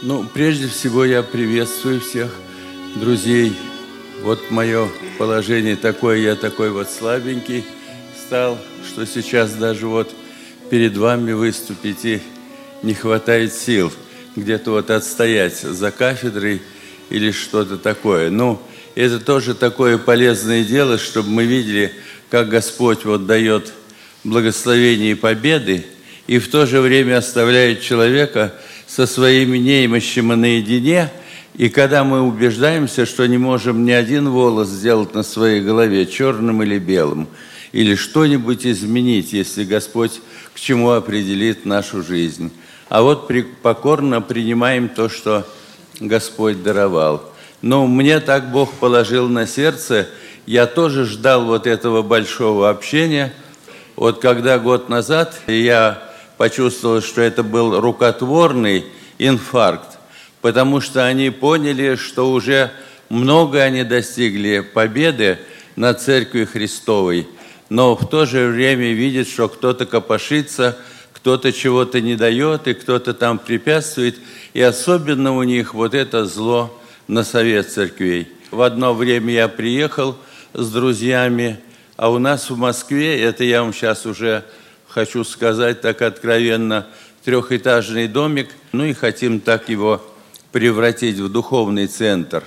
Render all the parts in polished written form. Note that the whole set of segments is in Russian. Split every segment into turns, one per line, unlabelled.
Прежде всего я приветствую всех друзей. Вот мое положение такое, я такой вот слабенький стал, что сейчас даже вот перед вами выступить и не хватает сил где-то вот отстоять за кафедрой или что-то такое. Это тоже такое полезное дело, чтобы мы видели, как Господь вот дает благословение и победы, и в то же время оставляет человека со своими немощами наедине. И когда мы убеждаемся, что не можем ни один волос сделать на своей голове, черным или белым, или что-нибудь изменить, если Господь к чему определит нашу жизнь. А вот покорно принимаем то, что Господь даровал. Мне так Бог положил на сердце, я тоже ждал вот этого большого общения. Вот когда год назад я почувствовал, что это был рукотворный инфаркт, потому что они поняли, что уже много они достигли победы над Церковью Христовой, но в то же время видят, что кто-то копошится, кто-то чего-то не дает, и кто-то там препятствует, и особенно у них вот это зло на совет церквей. В одно время я приехал с друзьями, а у нас в Москве, это я вам сейчас уже хочу сказать так откровенно, трехэтажный домик, и хотим так его превратить в духовный центр.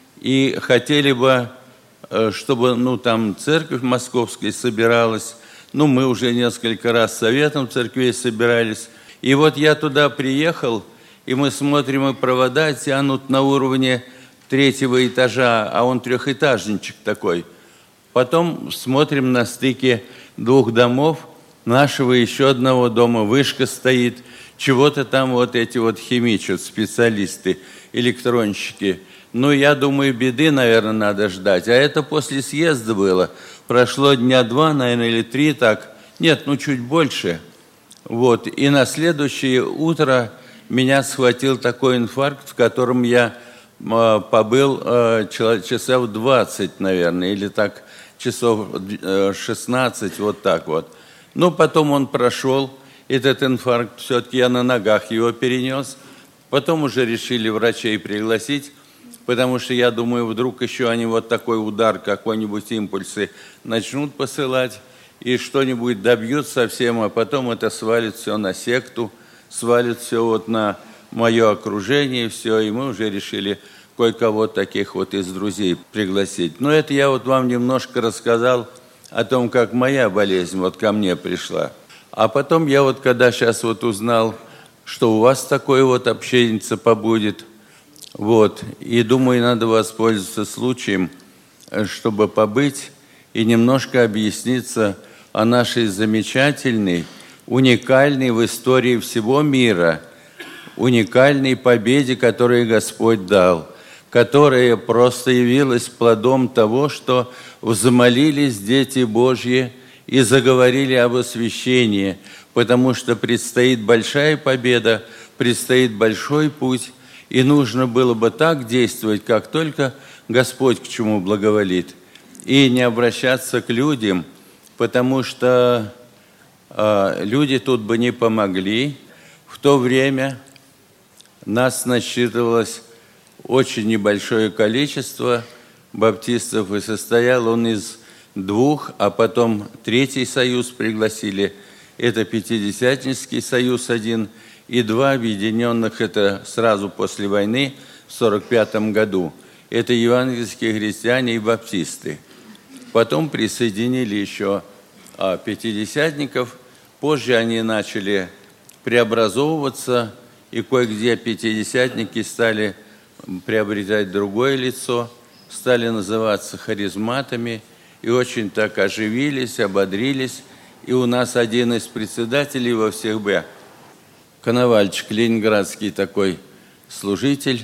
И хотели бы, чтобы там церковь московская собиралась, мы уже несколько раз советом церквей собирались. И вот я туда приехал, и мы смотрим, и провода тянут на уровне 3-го этажа, а он трехэтажничек такой. Потом смотрим на стыке 2 домов, нашего еще одного дома, вышка стоит, чего-то там вот эти вот химичат, специалисты, электронщики. Я думаю, беды, наверное, надо ждать. А это после съезда было. Прошло дня 2, наверное, или 3 так. Нет, чуть больше. И на следующее утро меня схватил такой инфаркт, в котором я побыл часов 20, наверное, или так часов 16, вот так вот. Потом он прошел, этот инфаркт, все-таки я на ногах его перенес. Потом уже решили врачей пригласить, потому что я думаю, вдруг еще они вот такой удар, какой-нибудь импульсы начнут посылать, и что-нибудь добьют совсем, а потом это свалит все на секту, свалит все вот на мое окружение, все, и мы уже решили кое-кого таких вот из друзей пригласить. Это я вот вам немножко рассказал о том, как моя болезнь вот ко мне пришла. А потом я вот когда сейчас вот узнал, что у вас такое вот общенница побудет, и думаю, надо воспользоваться случаем, чтобы побыть и немножко объясниться о нашей замечательной, уникальной в истории всего мира, уникальной победе, которую Господь дал, которая просто явилась плодом того, что взмолились дети Божьи и заговорили об освящении, потому что предстоит большая победа, предстоит большой путь, и нужно было бы так действовать, как только Господь к чему благоволит, и не обращаться к людям, потому что люди тут бы не помогли. В то время нас насчитывалось очень небольшое количество баптистов, и состоял он из 2, а потом 3-й союз пригласили. Это Пятидесятнический союз 1, и 2 объединенных, это сразу после войны, в 1945 году. Это евангельские христиане и баптисты. Потом присоединили еще пятидесятников. Позже они начали преобразовываться, и кое-где пятидесятники стали приобретать другое лицо, стали называться харизматами, и очень так оживились, ободрились. И у нас один из председателей во всех Б, Коновальчик, ленинградский такой служитель,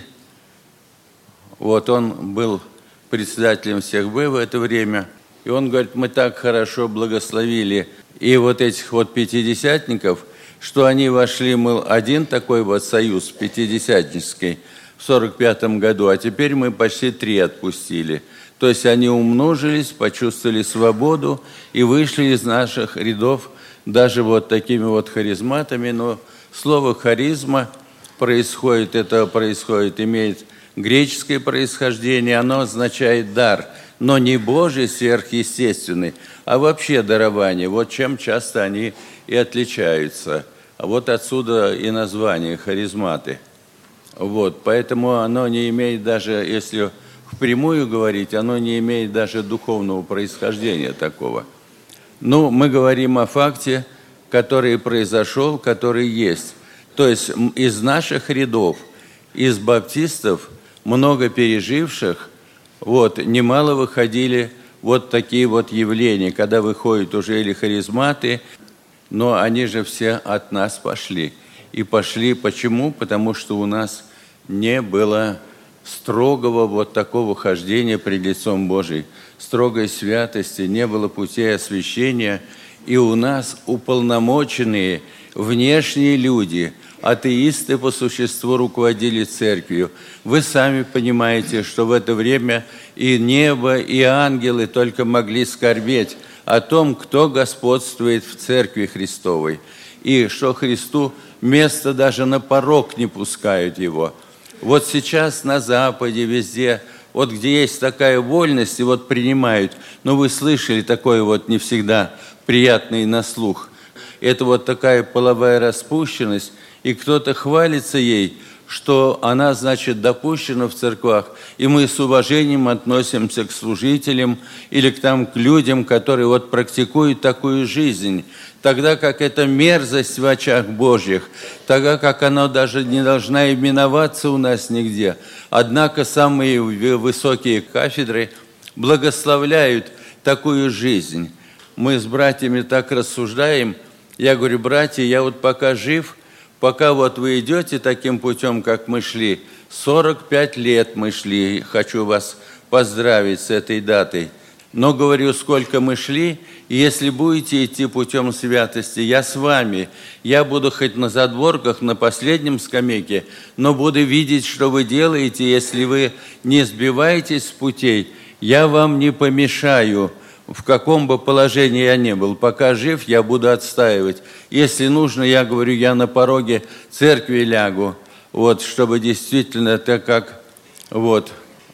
он был председателем всех Б в это время, и он говорит, мы так хорошо благословили и вот этих вот пятидесятников, что они вошли, один такой вот союз пятидесятнический в 1945 году, а теперь мы почти 3 отпустили. То есть они умножились, почувствовали свободу и вышли из наших рядов даже вот такими вот харизматами. Но слово «харизма» это происходит, имеет греческое происхождение, оно означает дар, но не Божий сверхъестественный, а вообще дарование. Вот чем часто они и отличаются. А вот отсюда и название харизматы. Вот, поэтому оно не имеет даже, если впрямую говорить, оно не имеет даже духовного происхождения такого. Ну, мы говорим о факте, который произошел, который есть. То есть из наших рядов, из баптистов, много переживших, вот, немало выходили вот такие вот явления, когда выходят уже или харизматы, но они же все от нас пошли. И пошли почему? Потому что у нас не было строгого вот такого хождения пред лицом Божиим, строгой святости, не было путей освящения, и у нас уполномоченные внешние люди, атеисты по существу руководили церковью. Вы сами понимаете, что в это время и небо, и ангелы только могли скорбеть о том, кто господствует в церкви Христовой, и что Христу место даже на порог не пускают его. Вот сейчас на Западе, везде, вот где есть такая вольность, и вот принимают, но вы слышали такое вот не всегда приятное на слух. Это вот такая половая распущенность, и кто-то хвалится ей, что она, значит, допущена в церквах, и мы с уважением относимся к служителям или к людям, которые вот практикуют такую жизнь, тогда как это мерзость в очах Божьих, тогда как она даже не должна именоваться у нас нигде. Однако самые высокие кафедры благословляют такую жизнь. Мы с братьями так рассуждаем. Я говорю: братья, я вот пока жив, пока вот вы идете таким путем, как мы шли, 45 лет мы шли, хочу вас поздравить с этой датой. Но говорю, сколько мы шли, и если будете идти путем святости, я с вами. Я буду хоть на задворках, на последнем скамейке, но буду видеть, что вы делаете. Если вы не сбиваетесь с путей, я вам не помешаю, в каком бы положении я ни был. Пока жив, я буду отстаивать. Если нужно, я говорю, я на пороге церкви лягу, вот, чтобы действительно это как вот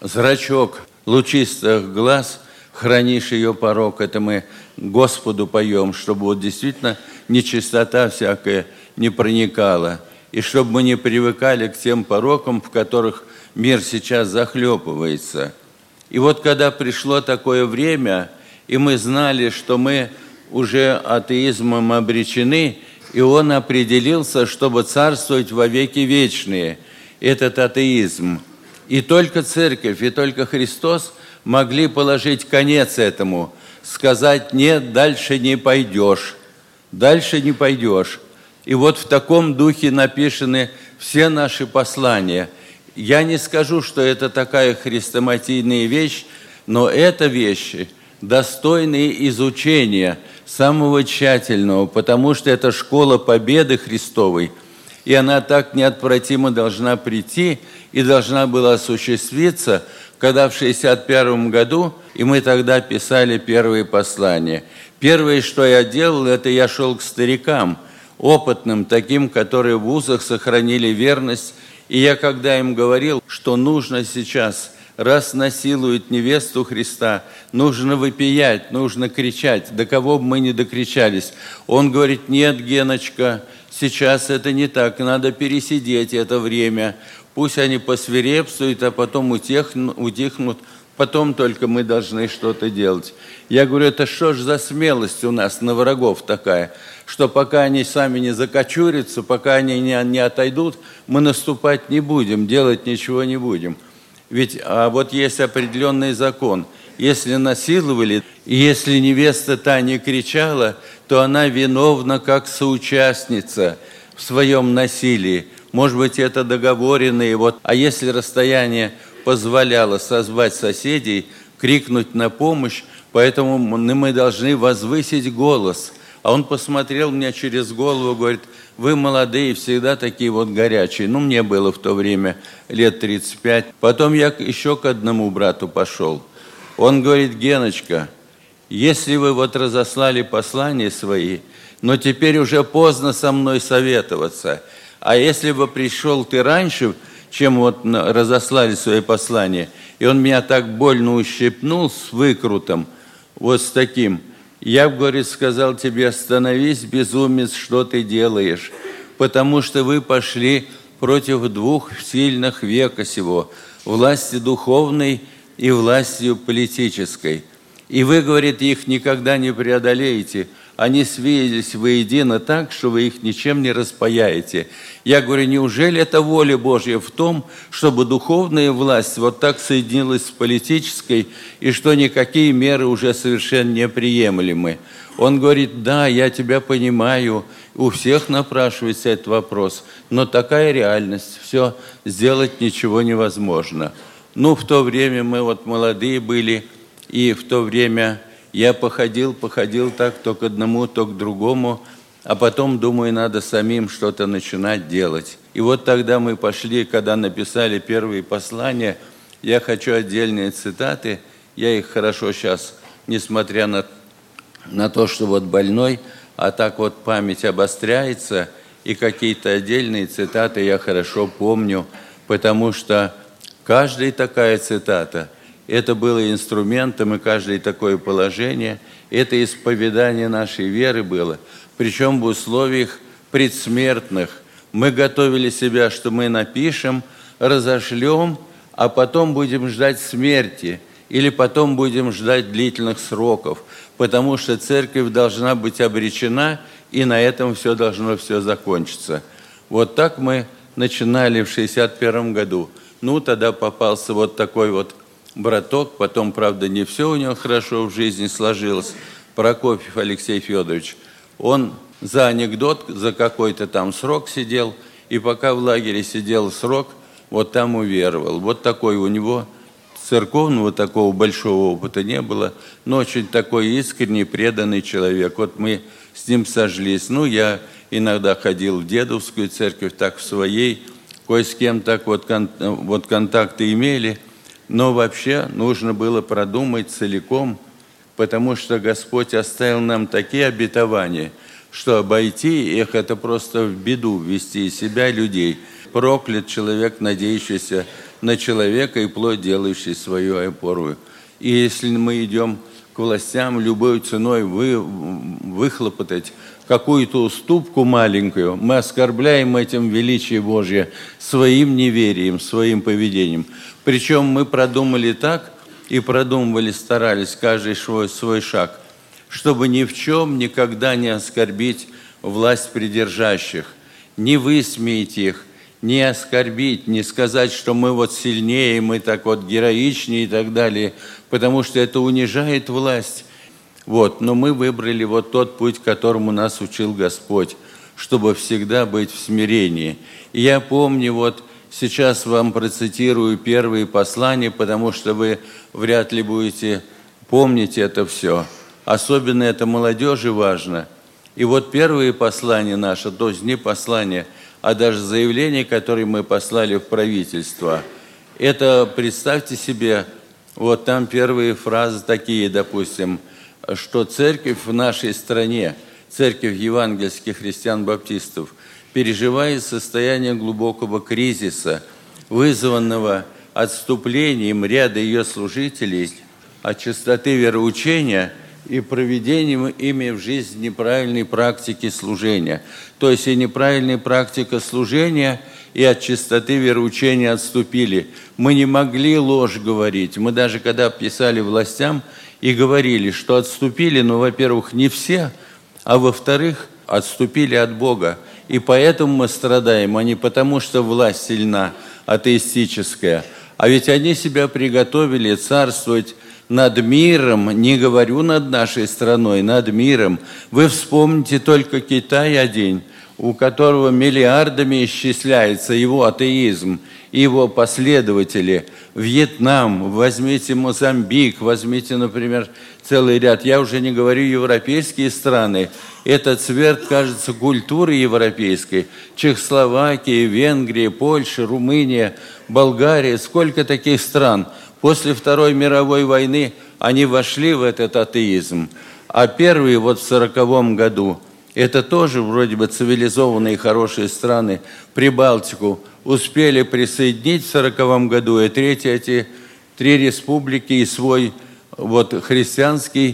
зрачок лучистых глаз, хранишь ее порог. Это мы Господу поем, чтобы вот действительно нечистота всякая не проникала. И чтобы мы не привыкали к тем порокам, в которых мир сейчас захлепывается. И вот когда пришло такое время, и мы знали, что мы уже атеизмом обречены, и он определился, чтобы царствовать во веки вечные, этот атеизм. И только церковь, и только Христос могли положить конец этому, сказать: нет, дальше не пойдешь, дальше не пойдешь. И вот в таком духе написаны все наши послания. Я не скажу, что это такая хрестоматийная вещь, но это вещи, достойные изучения, самого тщательного, потому что это школа победы Христовой, и она так неотвратимо должна прийти и должна была осуществиться, когда в 1961 году, и мы тогда писали первые послания. Первое, что я делал, это я шел к старикам, опытным, таким, которые в вузах сохранили верность, и я когда им говорил, что нужно сейчас, раз насилуют невесту Христа, нужно вопиять, нужно кричать, до кого бы мы ни докричались. Он говорит: нет, Геночка, сейчас это не так, надо пересидеть это время, пусть они посвирепствуют, а потом утихнут, потом только мы должны что-то делать. Я говорю: это что ж за смелость у нас на врагов такая, что пока они сами не закочурятся, пока они не отойдут, мы наступать не будем, делать ничего не будем. Ведь вот есть определенный закон. Если насиловали, и если невеста та не кричала, то она виновна как соучастница в своем насилии. Может быть, это договоренные. А если расстояние позволяло созвать соседей, крикнуть на помощь, поэтому мы должны возвысить голос. А он посмотрел мне через голову, говорит: вы молодые, всегда такие вот горячие. Мне было в то время лет 35. Потом я еще к одному брату пошел. Он говорит: Геночка, если вы вот разослали послания свои, но теперь уже поздно со мной советоваться. А если бы пришел ты раньше, чем вот разослали свои послания, и он меня так больно ущипнул с выкрутом, вот с таким, я бы, говорит, сказал тебе: остановись, безумец, что ты делаешь, потому что вы пошли против двух сильных века сего, власти духовной и властью политической. И вы, говорит, их никогда не преодолеете. Они свились воедино так, что вы их ничем не распаяете. Я говорю, неужели это воля Божья в том, чтобы духовная власть вот так соединилась с политической, и что никакие меры уже совершенно неприемлемы? Он говорит, да, я тебя понимаю, у всех напрашивается этот вопрос, но такая реальность, все, сделать ничего невозможно. Ну, в то время мы вот молодые были, и в то время я походил так то к одному, то к другому, а потом, думаю, надо самим что-то начинать делать. И вот тогда мы пошли, когда написали первые послания, я хочу отдельные цитаты, я их хорошо сейчас, несмотря на то, что вот больной, а так вот память обостряется, и какие-то отдельные цитаты я хорошо помню, потому что каждая такая цитата – это было инструментом, и каждое такое положение, это исповедание нашей веры было, причем в условиях предсмертных. Мы готовили себя, что мы напишем, разошлем, а потом будем ждать смерти, или потом будем ждать длительных сроков, потому что церковь должна быть обречена, и на этом все должно закончиться. Вот так мы начинали в 1961 году. Ну, тогда попался вот такой вот браток, потом, правда, не все у него хорошо в жизни сложилось, Прокофьев Алексей Федорович. Он за анекдот, за какой-то там срок сидел, и пока в лагере сидел срок, вот там уверовал. Вот такой у него церковного такого большого опыта не было, но очень такой искренний, преданный человек. Вот мы с ним сошлись. Ну, я иногда ходил в дедовскую церковь, так в своей, кое с кем так вот контакты имели. Но вообще нужно было продумать целиком, потому что Господь оставил нам такие обетования, что обойти их – это просто в беду ввести из себя людей. Проклят человек, надеющийся на человека и плоть, делающий свою опору. И если мы идем к властям любой ценой выхлопотать какую-то уступку маленькую, мы оскорбляем этим величие Божье своим неверием, своим поведением. Причем мы продумали так и продумывали, старались каждый свой шаг, чтобы ни в чем никогда не оскорбить власть придержащих, не высмеять их, не оскорбить, не сказать, что мы вот сильнее, мы так вот героичнее и так далее, потому что это унижает власть. Вот. Но мы выбрали вот тот путь, которому нас учил Господь, чтобы всегда быть в смирении. И я помню, вот сейчас вам процитирую первые послания, потому что вы вряд ли будете помнить это все. Особенно это молодежи важно. И вот первые послания наши, то есть не послания, а даже заявления, которые мы послали в правительство, это, представьте себе, вот там первые фразы такие, допустим, что церковь в нашей стране, церковь евангельских христиан-баптистов, переживает состояние глубокого кризиса, вызванного отступлением ряда ее служителей от чистоты вероучения и проведением ими в жизнь неправильной практики служения. То есть и неправильная практика служения, и от чистоты вероучения отступили. Мы не могли ложь говорить. Мы даже когда писали властям и говорили, что отступили, ну, во-первых, не все, а во-вторых, отступили от Бога. И поэтому мы страдаем, а не потому, что власть сильна, атеистическая. А ведь они себя приготовили царствовать над миром, не говорю над нашей страной, над миром. Вы вспомните только Китай один, у которого миллиардами исчисляется его атеизм, и его последователи. Вьетнам, возьмите Мозамбик, возьмите, например, целый ряд. Я уже не говорю европейские страны. Это цвет, кажется, культуры европейской. Чехословакия, Венгрия, Польша, Румыния, Болгария. Сколько таких стран? После Второй мировой войны они вошли в этот атеизм. А первые вот в 1940 году Это тоже вроде бы цивилизованные хорошие страны Прибалтику успели присоединить в 1940 году, и эти три республики и свой вот христианский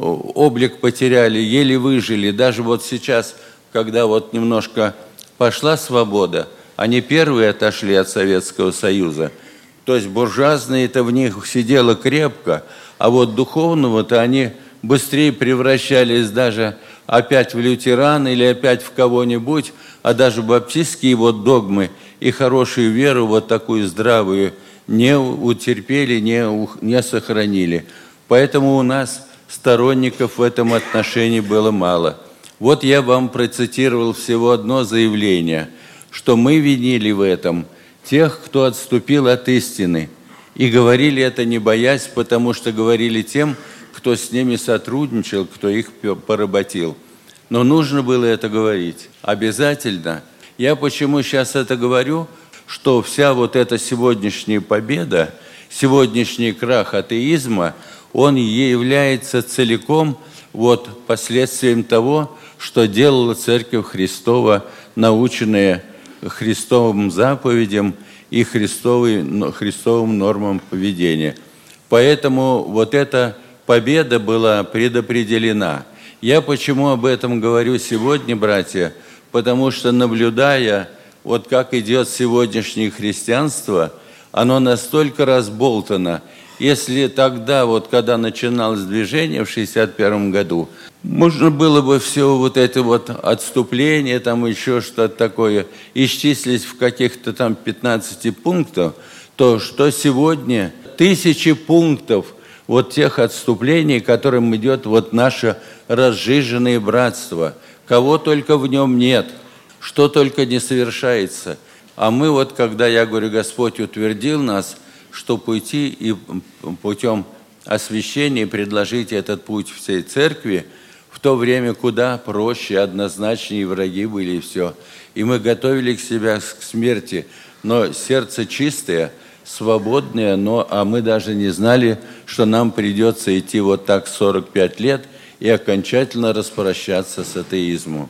облик потеряли, еле выжили. Даже вот сейчас, когда вот немножко пошла свобода, они первые отошли от Советского Союза. То есть буржуазные-то в них сидело крепко, а вот духовного-то они быстрее превращались даже опять в лютеран или опять в кого-нибудь, а даже баптистские вот догмы и хорошую веру, вот такую здравую, не утерпели, не сохранили. Поэтому у нас сторонников в этом отношении было мало. Вот я вам процитировал всего одно заявление, что мы винили в этом тех, кто отступил от истины. И говорили это не боясь, потому что говорили тем, кто с ними сотрудничал, кто их поработил. Но нужно было это говорить обязательно. Я почему сейчас это говорю, что вся вот эта сегодняшняя победа, сегодняшний крах атеизма, он является целиком вот последствием того, что делала Церковь Христова, наученная Христовым заповедям и Христовым нормам поведения. Поэтому вот эта победа была предопределена. Я почему об этом говорю сегодня, братья? Потому что, наблюдая, вот как идет сегодняшнее христианство, оно настолько разболтано. Если тогда, вот когда начиналось движение в 1961 году, можно было бы все вот это вот отступление, там еще что-то такое, исчислить в каких-то там 15 пунктах, то что сегодня тысячи пунктов вот тех отступлений, которым идет вот наше разжиженное братство. Кого только в нем нет, что только не совершается. А мы вот, когда, я говорю, Господь утвердил нас, что пойти и путем освящения предложить этот путь всей церкви, в то время куда проще, однозначнее враги были и все. И мы готовили себя к смерти, но сердце чистое, свободное, а мы даже не знали, что нам придется идти вот так 45 лет и окончательно распрощаться с атеизмом.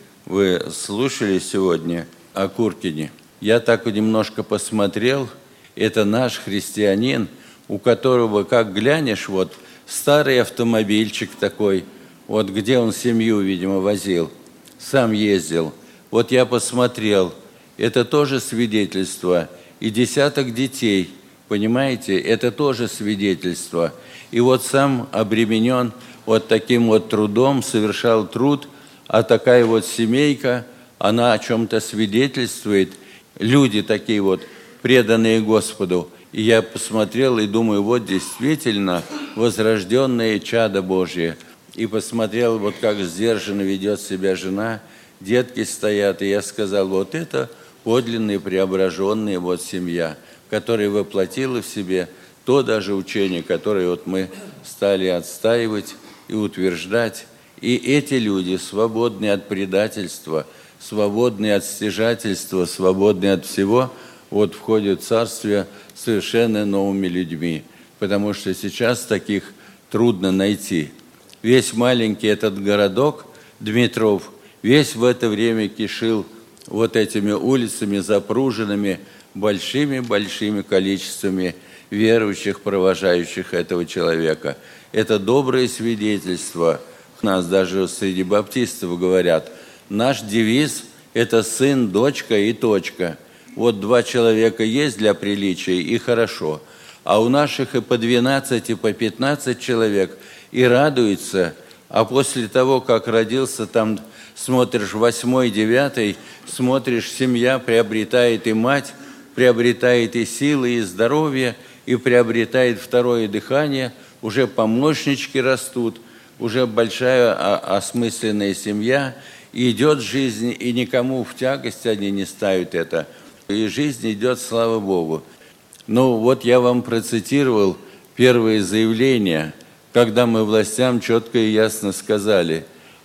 Вы слушали сегодня о Куркине? Я так немножко посмотрел. Это наш христианин, у которого, как глянешь, вот старый автомобильчик такой, вот где он семью, видимо, возил, сам ездил. Вот я посмотрел, это тоже свидетельство. И десяток детей, понимаете, это тоже свидетельство. И вот сам обременен вот таким вот трудом, совершал труд, а такая вот семейка, она о чем-то свидетельствует. Люди такие вот, преданные Господу. И я посмотрел и думаю, вот действительно возрожденные чадо Божие. И посмотрел, вот как сдержанно ведет себя жена, детки стоят, и я сказал, вот это подлинная, преображенная вот семья, которая воплотила в себе то даже учение, которое вот мы стали отстаивать и утверждать. И эти люди, свободные от предательства, свободные от стяжательства, свободные от всего, вот входят в царствие совершенно новыми людьми. Потому что сейчас таких трудно найти. Весь маленький этот городок, Дмитров, весь в это время кишил вот этими улицами, запруженными большими-большими количествами верующих, провожающих этого человека. Это доброе свидетельство. У нас даже среди баптистов говорят, наш девиз – это сын, дочка и точка. Вот 2 человека есть для приличия, и хорошо. А у наших и по 12, и по 15 человек, и радуются. А после того, как родился, там смотришь 8-й, 9-й, смотришь, семья приобретает и мать, приобретает и силы, и здоровье, и приобретает второе дыхание, уже помощнички растут, уже большая осмысленная семья, и идет жизнь, и никому в тягость они не ставят это. И жизнь идет, слава Богу. Ну, вот я вам процитировал первое заявление, когда мы властям четко и ясно сказали,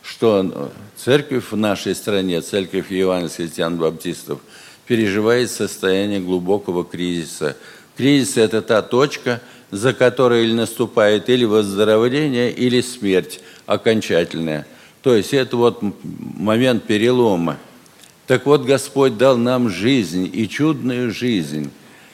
что церковь в нашей стране, церковь евангельских христиан-баптистов, переживает состояние глубокого кризиса. Кризис – это та точка, за которой или наступает или выздоровление, или смерть окончательная. То есть это вот момент перелома. Так вот, Господь дал нам жизнь, и чудную жизнь.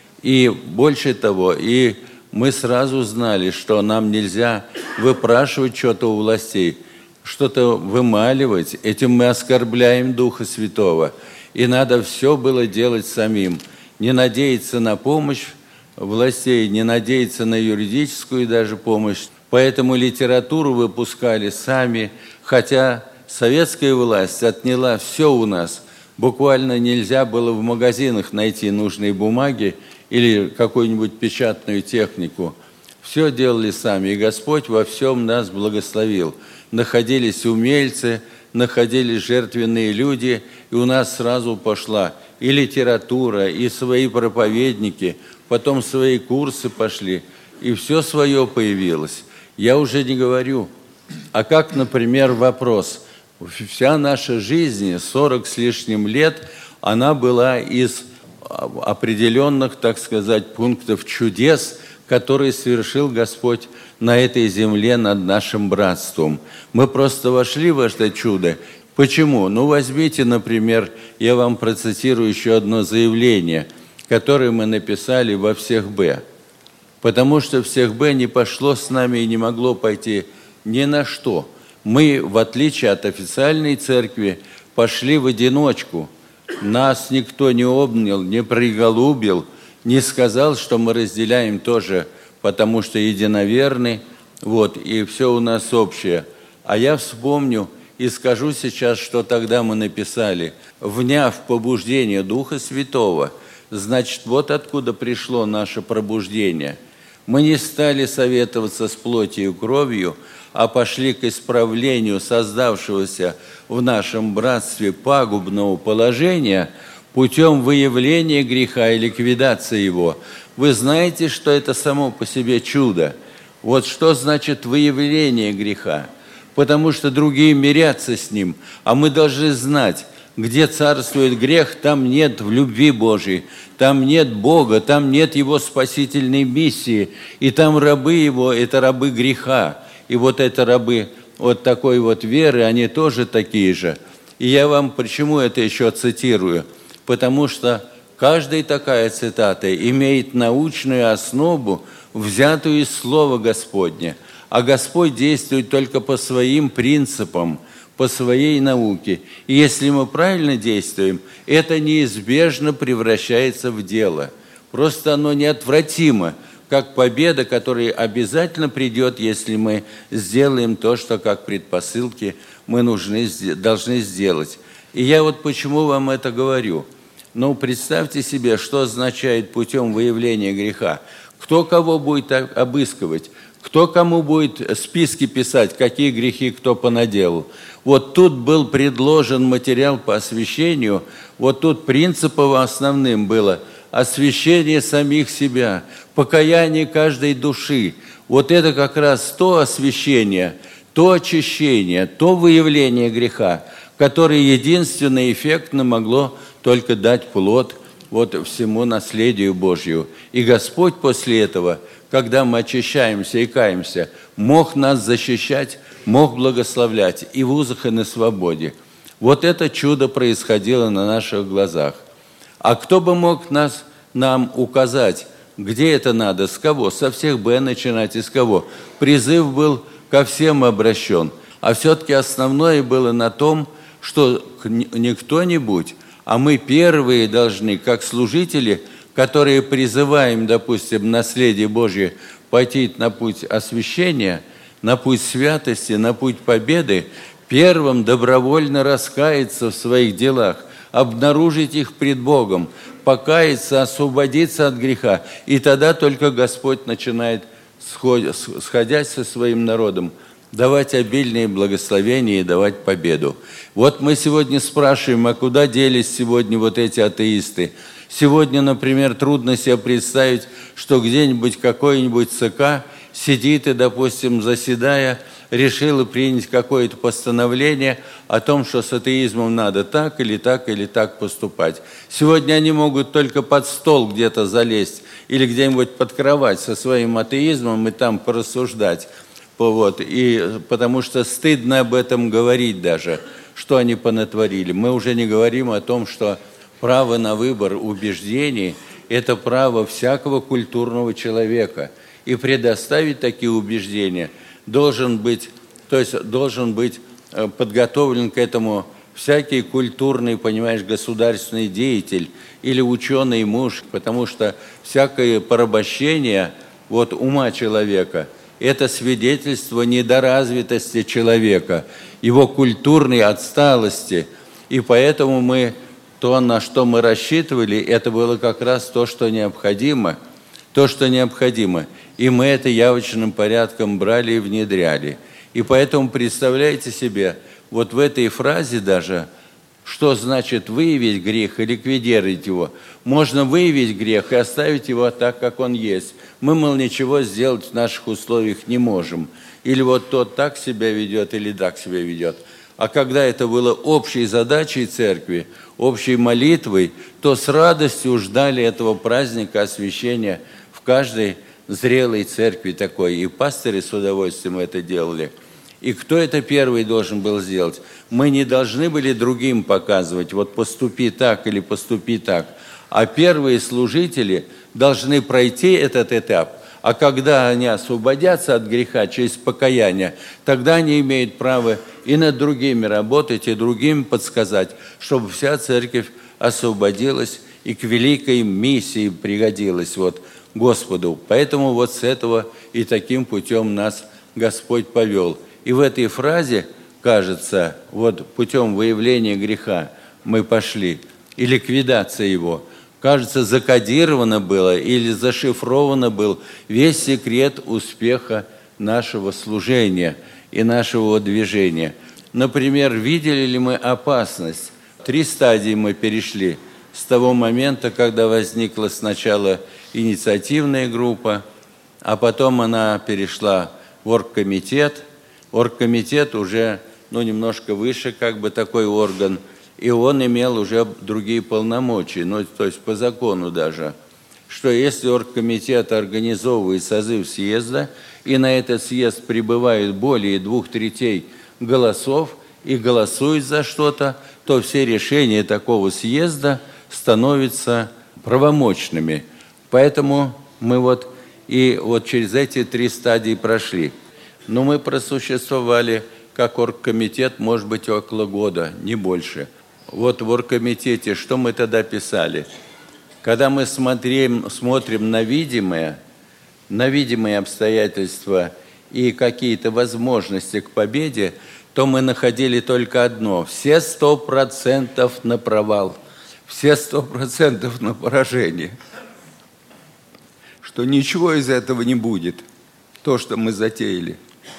И больше того, и мы сразу знали, что нам нельзя выпрашивать что-то у властей, что-то вымаливать. Этим мы оскорбляем Духа Святого. И надо все было делать самим. Не надеяться на помощь властей, не надеяться на юридическую даже помощь. Поэтому литературу выпускали сами, хотя советская власть отняла все у нас. Буквально нельзя было в магазинах найти нужные бумаги или какую-нибудь печатную технику. Все делали сами, и Господь во всем нас благословил. Находились умельцы, находились жертвенные люди, и у нас сразу пошла и литература, и свои проповедники, потом свои курсы пошли, и все свое появилось. Я уже не говорю. А как, например, вопрос. Вся наша жизнь, 40 с лишним лет, она была из определенных, так сказать, пунктов чудес, которые совершил Господь на этой земле над нашим братством. Мы просто вошли в это чудо. Почему? Ну, возьмите, например, я вам процитирую еще одно заявление, которое мы написали во всех Б. Потому что всех Б не пошло с нами и не могло пойти ни на что. Мы, в отличие от официальной церкви, пошли в одиночку. Нас никто не обнял, не приголубил, не сказал, что мы разделяем тоже, потому что единоверны, вот, и все у нас общее. А я вспомню и скажу сейчас, что тогда мы написали. «Вняв побуждение Духа Святого», значит, вот откуда пришло наше пробуждение. Мы не стали советоваться с плотью и кровью, а пошли к исправлению создавшегося в нашем братстве пагубного положения путем выявления греха и ликвидации его. Вы знаете, что это само по себе чудо? Вот что значит выявление греха? Потому что другие мирятся с ним, а мы должны знать, где царствует грех, там нет в любви Божией, там нет Бога, там нет Его спасительной миссии, и там рабы Его – это рабы греха. И вот это рабы вот такой вот веры, они тоже такие же. И я вам почему это еще цитирую? Потому что каждая такая цитата имеет научную основу, взятую из Слова Господня. А Господь действует только по своим принципам, по своей науке. И если мы правильно действуем, это неизбежно превращается в дело. Просто оно неотвратимо, как победа, которая обязательно придет, если мы сделаем то, что как предпосылки мы должны сделать. И я вот почему вам это говорю. Ну, представьте себе, что означает путем выявления греха. Кто кого будет обыскивать, кто кому будет списки писать, какие грехи кто понаделал. Вот тут был предложен материал по освящению, вот тут принципом основным было освящение самих себя, покаяние каждой души. Вот это как раз то освящение, то очищение, то выявление греха, которое единственно эффектно могло только дать плод вот всему наследию Божью. И Господь после этого, когда мы очищаемся и каемся, мог нас защищать, мог благословлять и в узах, и на свободе. Вот это чудо происходило на наших глазах. А кто бы мог нам указать, где это надо, с кого? Со всех Б начинать, из кого? Призыв был ко всем обращен. А все-таки основное было на том, что не кто-нибудь, а мы первые должны, как служители, которые призываем, допустим, наследие Божье, пойти на путь освящения, на путь святости, на путь победы, первым добровольно раскаяться в своих делах, обнаружить их пред Богом, покаяться, освободиться от греха. И тогда только Господь начинает, сходясь со своим народом, давать обильные благословения и давать победу. Вот мы сегодня спрашиваем, а куда делись сегодня вот эти атеисты? Сегодня, например, трудно себе представить, что где-нибудь какой-нибудь ЦК сидит и, допустим, заседая, решил принять какое-то постановление о том, что с атеизмом надо так или так или так поступать. Сегодня они могут только под стол где-то залезть или где-нибудь под кровать со своим атеизмом и там порассуждать. Вот, и потому что стыдно об этом говорить даже, что они понатворили. Мы уже не говорим о том, что право на выбор убеждений – это право всякого культурного человека. И предоставить такие убеждения должен быть подготовлен к этому всякий культурный, понимаешь, государственный деятель или ученый муж, потому что всякое порабощение ума человека – это свидетельство недоразвитости человека, его культурной отсталости. И поэтому то, на что мы рассчитывали, это было как раз то, что необходимо. И мы это явочным порядком брали и внедряли. И поэтому представляете себе, вот в этой фразе даже, что значит выявить грех и ликвидировать его. Можно выявить грех и оставить его так, как он есть. Мы, мол, ничего сделать в наших условиях не можем. Или вот тот так себя ведет, или так себя ведет. А когда это было общей задачей церкви, общей молитвой, то с радостью ждали этого праздника освящения в каждой зрелой церкви такой. И пастыри с удовольствием это делали. И кто это первый должен был сделать? Мы не должны были другим показывать, вот поступи так или поступи так. А первые служители должны пройти этот этап. А когда они освободятся от греха через покаяние, тогда они имеют право и над другими работать, и другим подсказать, чтобы вся церковь освободилась и к великой миссии пригодилась Господу. Поэтому с этого и таким путем нас Господь повел. И в этой фразе, кажется, путем выявления греха мы пошли, и ликвидация его, кажется, закодировано было или зашифровано был весь секрет успеха нашего служения и нашего движения. Например, видели ли мы опасность? 3 стадии мы перешли с того момента, когда возникла сначала инициативная группа, а потом она перешла в оргкомитет. Оргкомитет уже немножко выше, такой орган, и он имел уже другие полномочия, то есть по закону даже, что если оргкомитет организовывает созыв съезда, и на этот съезд прибывает более 2/3 голосов и голосует за что-то, то все решения такого съезда становятся правомочными. Поэтому мы через эти 3 стадии прошли. Но мы просуществовали как оргкомитет, может быть, около года, не больше. В оргкомитете что мы тогда писали? Когда мы смотрим на видимые обстоятельства и какие-то возможности к победе, то мы находили только одно: все 100% на провал, все 100% на поражение. Что ничего из этого не будет, то, что мы затеяли.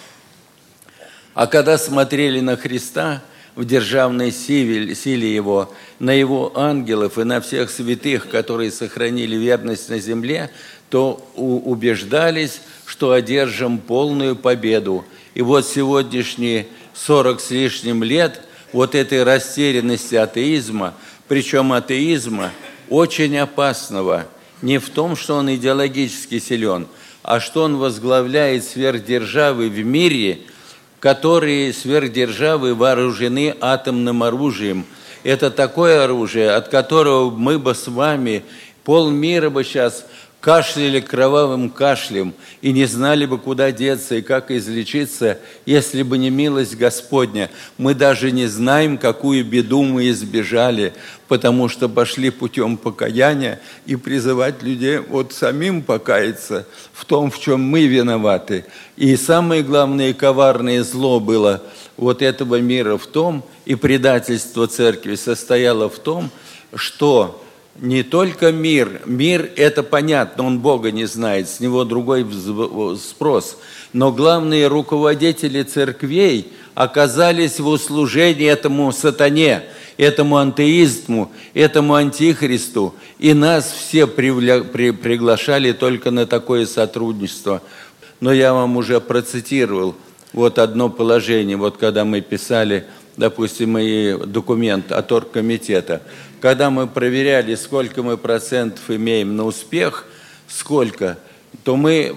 А когда смотрели на Христа в державной силе Его, на Его ангелов и на всех святых, которые сохранили верность на земле, то убеждались, что одержим полную победу. И сегодняшние 40 с лишним лет этой растерянности атеизма, причем атеизма очень опасного, не в том, что он идеологически силен, а что он возглавляет сверхдержавы в мире, которые сверхдержавы вооружены атомным оружием. Это такое оружие, от которого мы бы с вами, полмира бы сейчас кашляли кровавым кашлем и не знали бы, куда деться и как излечиться, если бы не милость Господня. Мы даже не знаем, какую беду мы избежали, потому что пошли путем покаяния и призывать людей самим покаяться в том, в чем мы виноваты. И самое главное коварное зло было этого мира в том, и предательство церкви состояло в том, что не только мир это понятно, он Бога не знает, с него другой спрос, но главные руководители церквей оказались в услужении этому сатане, этому антеизму, этому антихристу, и нас все приглашали только на такое сотрудничество. Но я вам уже процитировал одно положение, когда мы писали, допустим, и документ от оргкомитета, когда мы проверяли, сколько мы процентов имеем на успех, сколько, то мы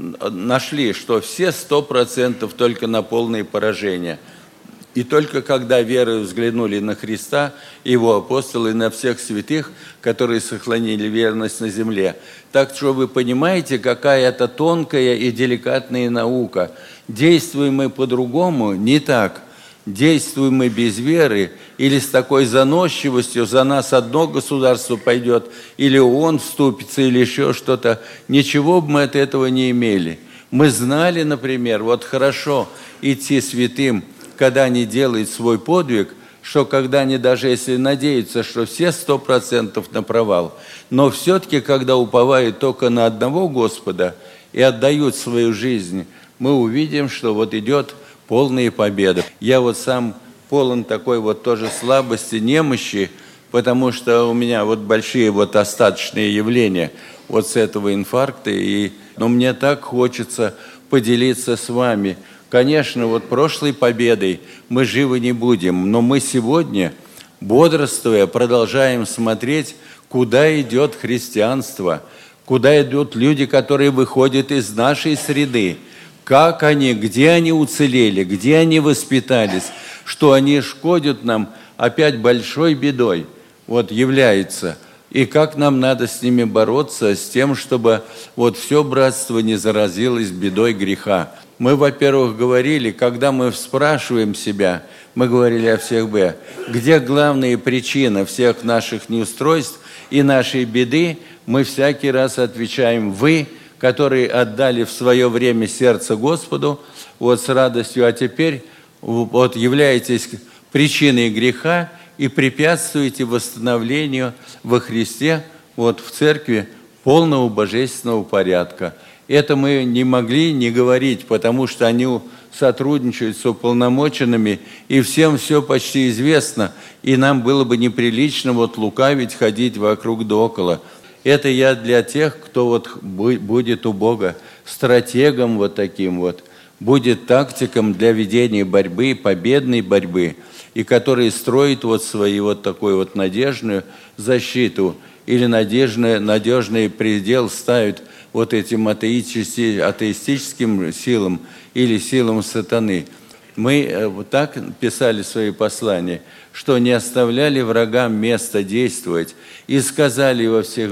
нашли, что все 100% только на полное поражение. И только когда верой взглянули на Христа, Его апостолы, и на всех святых, которые сохранили верность на земле. Так что вы понимаете, какая это тонкая и деликатная наука. Действуем мы по-другому, не так. Действуем мы без веры или с такой заносчивостью, за нас одно государство пойдет, или ООН вступится, или еще что-то. Ничего бы мы от этого не имели. Мы знали, например, вот хорошо идти святым, когда они делают свой подвиг, что когда они даже если надеются, что все 100% на провал, но все-таки, когда уповают только на одного Господа и отдают свою жизнь, мы увидим, что вот идет полная победа. Я вот сам полон такой вот тоже слабости, немощи, потому что у меня вот большие вот остаточные явления вот с этого инфаркта, но мне так хочется поделиться с вами. Конечно, вот прошлой победой мы живы не будем, но мы сегодня, бодрствуя, продолжаем смотреть, куда идет христианство, куда идут люди, которые выходят из нашей среды, как они, где они уцелели, где они воспитались, что они шкодят нам опять большой бедой, вот является. И как нам надо с ними бороться, с тем, чтобы вот все братство не заразилось бедой греха. Мы, во-первых, говорили, когда мы спрашиваем себя, мы говорили о всех где главная причина всех наших неустройств и нашей беды, мы всякий раз отвечаем «вы», которые отдали в свое время сердце Господу, вот с радостью, а теперь вот являетесь причиной греха и препятствуете восстановлению во Христе, вот в церкви полного божественного порядка. Это мы не могли не говорить, потому что они сотрудничают с уполномоченными, и всем все почти известно, и нам было бы неприлично вот лукавить, ходить вокруг да около. Это я для тех, кто вот будет у Бога стратегом вот таким вот, будет тактиком для ведения борьбы, победной борьбы, и который строит вот свою вот такую вот надежную защиту или надежный предел ставит вот этим атеистическим силам или силам сатаны. Мы вот так писали свои послания, что не оставляли врагам места действовать и сказали во всех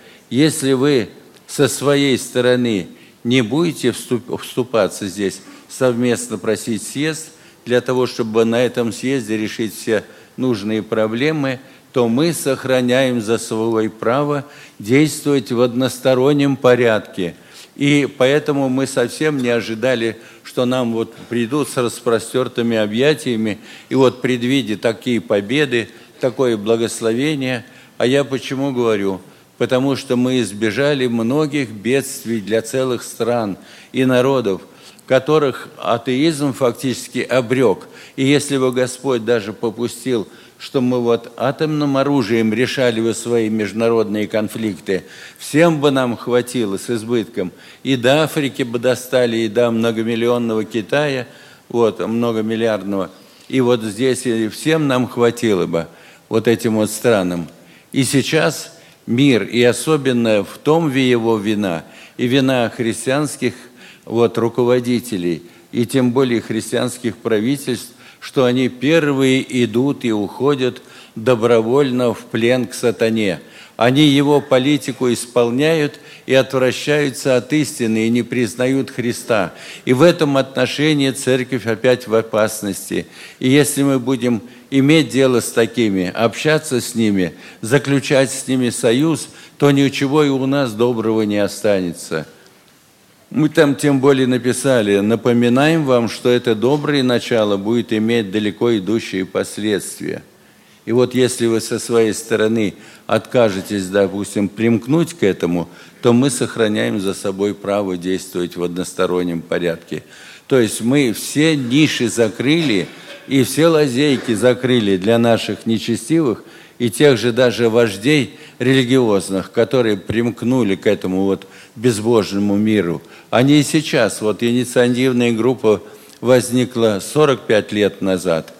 если вы со своей стороны не будете вступаться здесь, совместно просить съезд, для того, чтобы на этом съезде решить все нужные проблемы, то мы сохраняем за собой право действовать в одностороннем порядке. И поэтому мы совсем не ожидали, что нам вот придут с распростертыми объятиями и вот предвидя такие победы, такое благословение. А я почему говорю? Потому что мы избежали многих бедствий для целых стран и народов, которых атеизм фактически обрек. И если бы Господь даже попустил, что мы вот атомным оружием решали бы свои международные конфликты, всем бы нам хватило с избытком. И до Африки бы достали, и до многомиллионного Китая, вот, многомиллиардного. И вот здесь и всем нам хватило бы, вот этим вот странам. И сейчас мир, и особенно в том его вина, и вина христианских вот, руководителей, и тем более христианских правительств, что они первые идут и уходят добровольно в плен к сатане. Они его политику исполняют и отвращаются от истины, и не признают Христа. И в этом отношении церковь опять в опасности. И если мы будем иметь дело с такими, общаться с ними, заключать с ними союз, то ничего и у нас доброго не останется. Мы там тем более написали, напоминаем вам, что это доброе начало будет иметь далеко идущие последствия. И вот если вы со своей стороны откажетесь, допустим, примкнуть к этому, то мы сохраняем за собой право действовать в одностороннем порядке. То есть мы все ниши закрыли и все лазейки закрыли для наших нечестивых и тех же даже вождей религиозных, которые примкнули к этому вот безбожному миру. Они и сейчас, вот инициативная группа возникла 45 лет назад,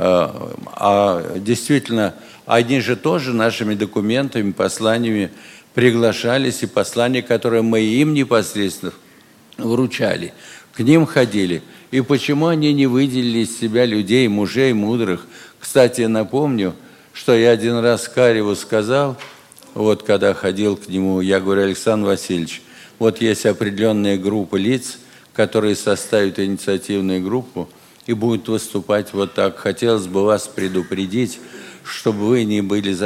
действительно, они же тоже нашими документами, посланиями приглашались, и послания, которые мы им непосредственно вручали, к ним ходили. И почему они не выделили из себя людей, мужей мудрых? Кстати, напомню, что я один раз Кареву сказал, вот когда ходил к нему, я говорю: Александр Васильевич, вот есть определенная группа лиц, которые составят инициативную группу и будут выступать вот так. Хотелось бы вас предупредить, чтобы вы не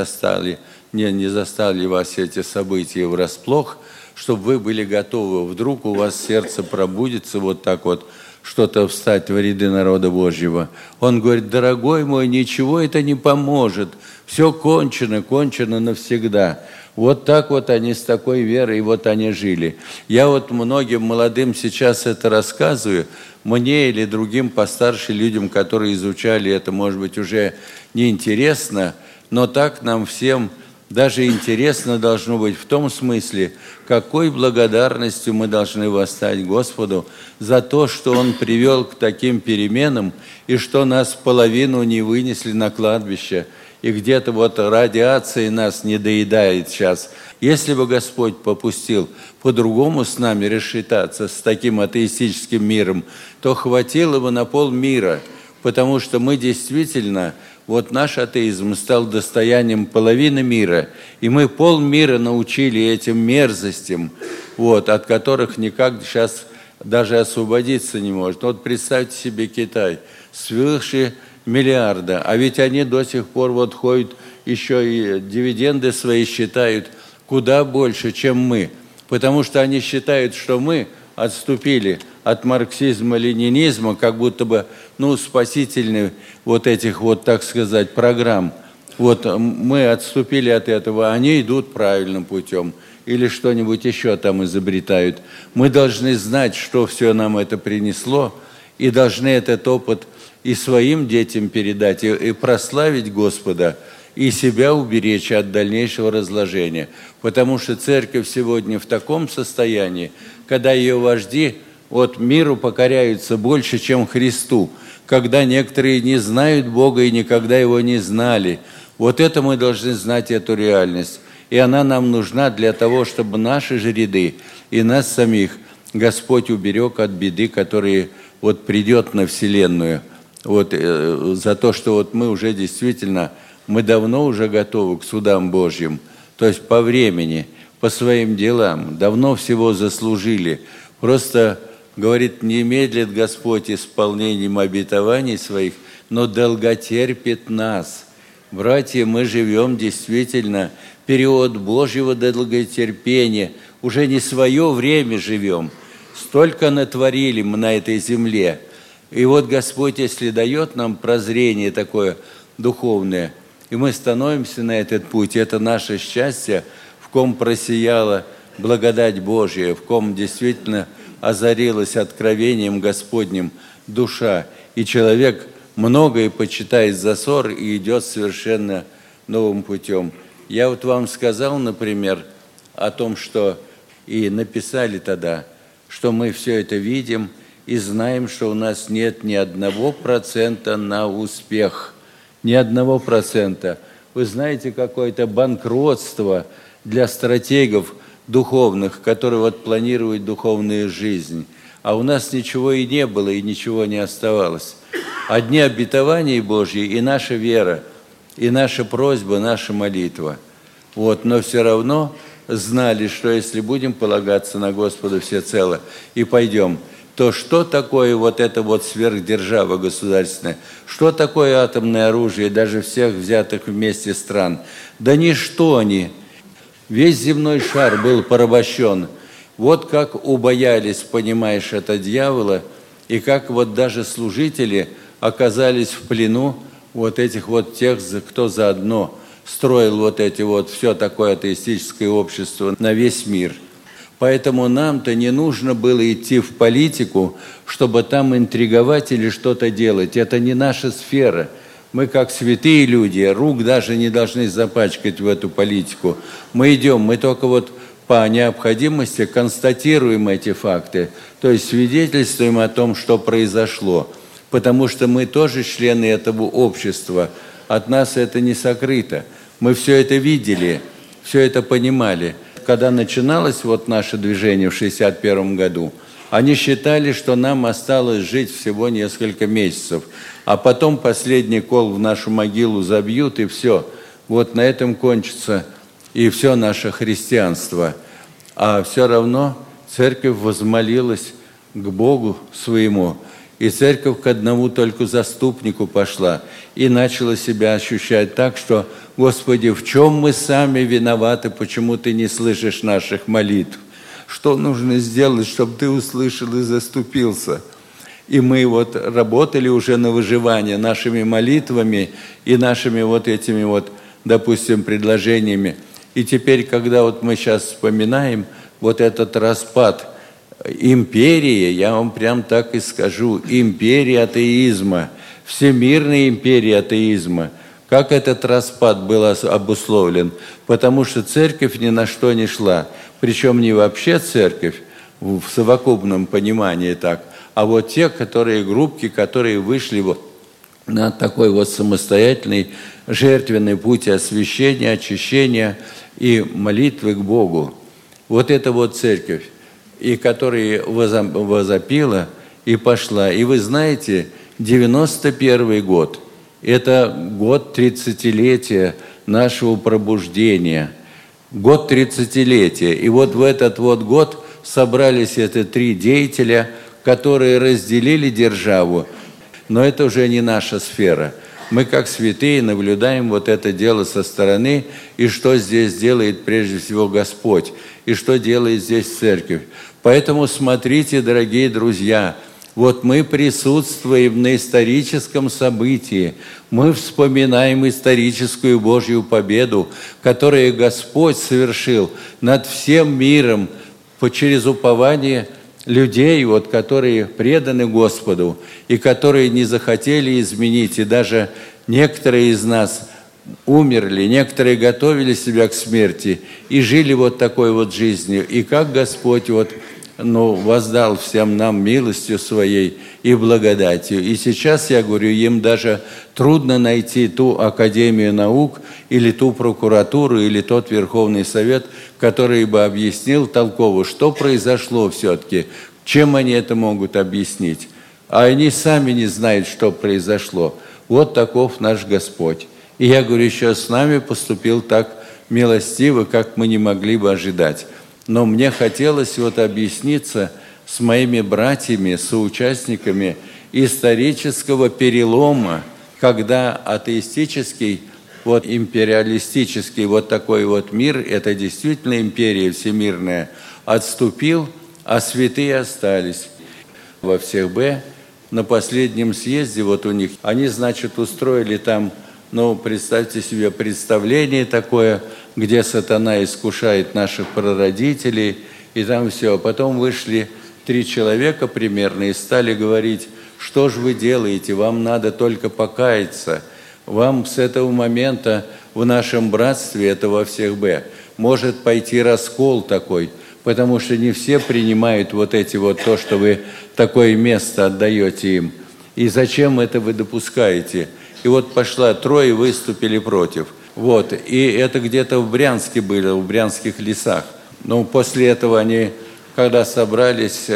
застали вас эти события врасплох, чтобы вы были готовы. Вдруг у вас сердце пробудится вот так вот, что-то встать в ряды народа Божьего. Он говорит: дорогой мой, ничего это не поможет. Все кончено, кончено навсегда. Вот так вот они с такой верой, вот они жили. Я вот многим молодым сейчас это рассказываю, мне или другим постарше людям, которые изучали это, может быть, уже неинтересно, но так нам всем даже интересно должно быть в том смысле, какой благодарностью мы должны восстать Господу за то, что Он привел к таким переменам, и что нас половину не вынесли на кладбище, и где-то вот радиация нас не доедает сейчас. Если бы Господь попустил по-другому с нами рассчитаться, с таким атеистическим миром, то хватило бы на полмира, потому что мы действительно... Вот наш атеизм стал достоянием половины мира, и мы полмира научили этим мерзостям, вот, от которых никак сейчас даже освободиться не может. Вот представьте себе Китай, свыше миллиарда, а ведь они до сих пор вот ходят, еще и дивиденды свои считают куда больше, чем мы, потому что они считают, что мы отступили от марксизма-ленинизма, как будто бы, спасительных вот этих вот, так сказать, программ. Вот мы отступили от этого, они идут правильным путем или что-нибудь еще там изобретают. Мы должны знать, что все нам это принесло, и должны этот опыт и своим детям передать, и прославить Господа, и себя уберечь от дальнейшего разложения. Потому что церковь сегодня в таком состоянии, когда ее вожди вот миру покоряются больше, чем Христу, когда некоторые не знают Бога и никогда Его не знали. Вот это мы должны знать, эту реальность. И она нам нужна для того, чтобы наши же ряды и нас самих Господь уберег от беды, которая вот придет на вселенную. Вот за то, что вот мы уже действительно, мы давно уже готовы к судам Божьим, то есть по времени, по своим делам, давно всего заслужили. Просто, говорит, не медлит Господь исполнением обетований своих, но долготерпит нас. Братья, мы живем действительно период Божьего долготерпения, уже не свое время живем, столько натворили мы на этой земле. И вот Господь, если дает нам прозрение такое духовное, и мы становимся на этот путь, это наше счастье, в ком просияла благодать Божья, в ком действительно озарилась откровением Господним душа, и человек многое почитает за ссор и идет совершенно новым путем. Я вот вам сказал, например, о том, что и написали тогда, что мы все это видим и знаем, что у нас нет ни 1% на успех. Ни 1%. Вы знаете, какое-то банкротство для стратегов духовных, которые вот планируют духовную жизнь. А у нас ничего и не было, и ничего не оставалось. Одни обетования Божьи и наша вера, и наша просьба, наша молитва. Вот, но все равно знали, что если будем полагаться на Господа всецело и пойдем, то что такое вот эта вот сверхдержава государственная? Что такое атомное оружие, даже всех взятых вместе стран? Да ничто они. Весь земной шар был порабощен. Вот как убоялись, понимаешь, это дьявола, и как вот даже служители оказались в плену вот этих вот тех, кто заодно строил вот эти вот все такое атеистическое общество на весь мир. Поэтому нам-то не нужно было идти в политику, чтобы там интриговать или что-то делать. Это не наша сфера. Мы, как святые люди, рук даже не должны запачкать в эту политику. Мы идем, мы только вот по необходимости констатируем эти факты, то есть свидетельствуем о том, что произошло. Потому что мы тоже члены этого общества. От нас это не сокрыто. Мы все это видели, все это понимали. когда начиналось вот наше движение в 1961 году, они считали, что нам осталось жить всего несколько месяцев, а потом последний кол в нашу могилу забьют, и все. Вот на этом кончится и все наше христианство. А все равно церковь возмолилась к Богу своему, и церковь к одному только заступнику пошла и начала себя ощущать так, что «Господи, в чем мы сами виноваты, почему Ты не слышишь наших молитв? Что нужно сделать, чтобы Ты услышал и заступился?» И мы вот работали уже на выживание нашими молитвами и нашими вот этими вот, допустим, предложениями. И теперь, когда вот мы сейчас вспоминаем вот этот распад империи, я вам прям так и скажу, империи атеизма, всемирной империи атеизма, как этот распад был обусловлен? Потому что церковь ни на что не шла. Причем не вообще церковь, в совокупном понимании так, а вот те, группки, которые вышли вот на такой вот самостоятельный жертвенный путь освящения, очищения и молитвы к Богу. Вот это вот церковь, и которая возопила и пошла. И вы знаете, 91 год – это год 30-летия нашего пробуждения, год 30-летия. И вот в этот вот год собрались эти три деятеля, которые разделили державу, но это уже не наша сфера. Мы, как святые, наблюдаем вот это дело со стороны, и что здесь делает прежде всего Господь, и что делает здесь церковь. Поэтому смотрите, дорогие друзья, вот мы присутствуем на историческом событии, мы вспоминаем историческую Божью победу, которую Господь совершил над всем миром через упование людей, вот, которые преданы Господу и которые не захотели изменить, и даже некоторые из нас умерли, некоторые готовили себя к смерти и жили вот такой вот жизнью. И как Господь воздал всем нам милостью Своей и благодатью. И сейчас, я говорю, им даже трудно найти ту Академию наук или ту прокуратуру, или тот Верховный Совет, который бы объяснил толково, что произошло все-таки, чем они это могут объяснить. А они сами не знают, что произошло. Вот таков наш Господь. И я говорю, еще с нами поступил так милостиво, как мы не могли бы ожидать. Но мне хотелось объясниться с моими братьями, соучастниками исторического перелома, когда атеистический, империалистический такой мир, это действительно империя всемирная, отступил, а святые остались. Во всех Б на последнем съезде у них, они, устроили там, представьте себе, представление такое, где сатана искушает наших прародителей, и там все. А потом вышли 3 человека примерно и стали говорить, что же вы делаете, вам надо только покаяться. Вам с этого момента в нашем братстве, это во всех Б, может пойти раскол такой, потому что не все принимают то, что вы такое место отдаете им. И зачем это вы допускаете? И пошла 3 выступили против. И это где-то в Брянске было, в брянских лесах. Но после этого они, когда собрались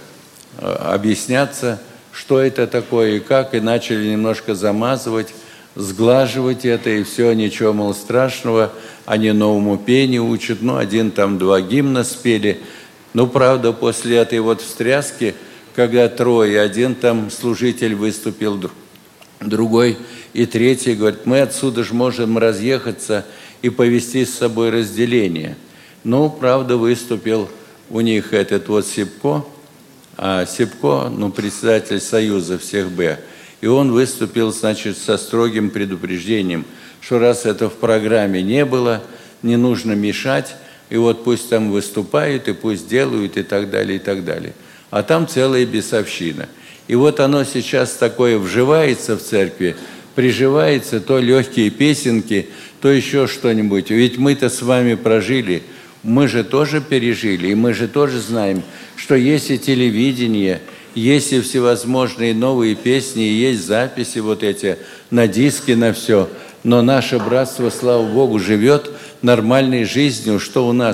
объясняться, что это такое и как, и начали немножко замазывать, сглаживать это, и все, ничего, мол, страшного. Они новому пению учат, 1-2 гимна спели. Правда, после этой встряски, когда 3, один там служитель выступил, другой и 3 говорит, мы отсюда же можем разъехаться и повести с собой разделение. Правда, выступил у них этот Сипко, а Сипко, председатель Союза всех Б, и он выступил, со строгим предупреждением, что раз это в программе не было, не нужно мешать, и пусть там выступают, и пусть делают, и так далее, и так далее. А там целая бесовщина. И оно сейчас такое вживается в церкви, приживается, то легкие песенки, то еще что-нибудь. Ведь мы-то с вами прожили, мы же тоже пережили, и мы же тоже знаем, что есть и телевидение, есть и всевозможные новые песни, и есть записи эти на диске, на все. Но наше братство, слава Богу, живет нормальной жизнью, что у нас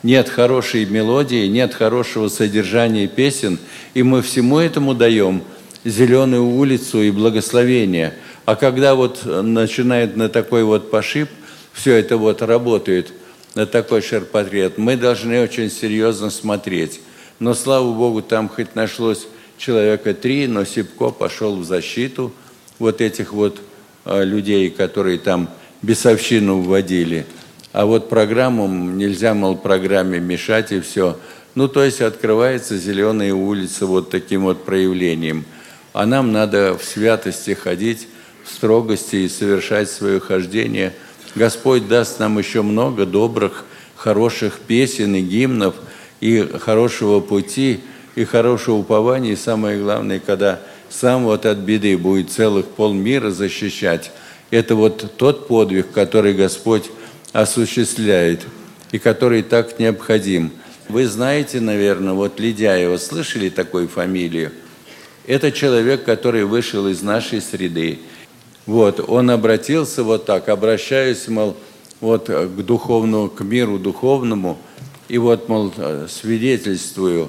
нет хорошей мелодии, нет хорошего содержания песен, и мы всему этому даем зеленую улицу и благословение. А когда вот начинает на такой вот пошиб, все это вот работает, на такой ширпотреб, мы должны очень серьезно смотреть. Но, слава Богу, там хоть нашлось человека 3, но Сипко пошел в защиту вот этих вот людей, которые там бесовщину вводили. А вот программу нельзя, мол, программе мешать и все. Ну, то есть открывается зеленая улица вот таким вот проявлением. А нам надо в святости ходить, в строгости и совершать свое хождение. Господь даст нам еще много добрых, хороших песен и гимнов, и хорошего пути, и хорошего упования. И самое главное, когда сам вот от беды будет целых полмира защищать, это вот тот подвиг, который Господь осуществляет и который так необходим. Вы знаете, наверное, вот Ледяева, слышали такую фамилию? Это человек, который вышел из нашей среды. Вот, он обратился вот так, обращаясь, мол, вот к духовному, к миру духовному, и вот, мол, свидетельствую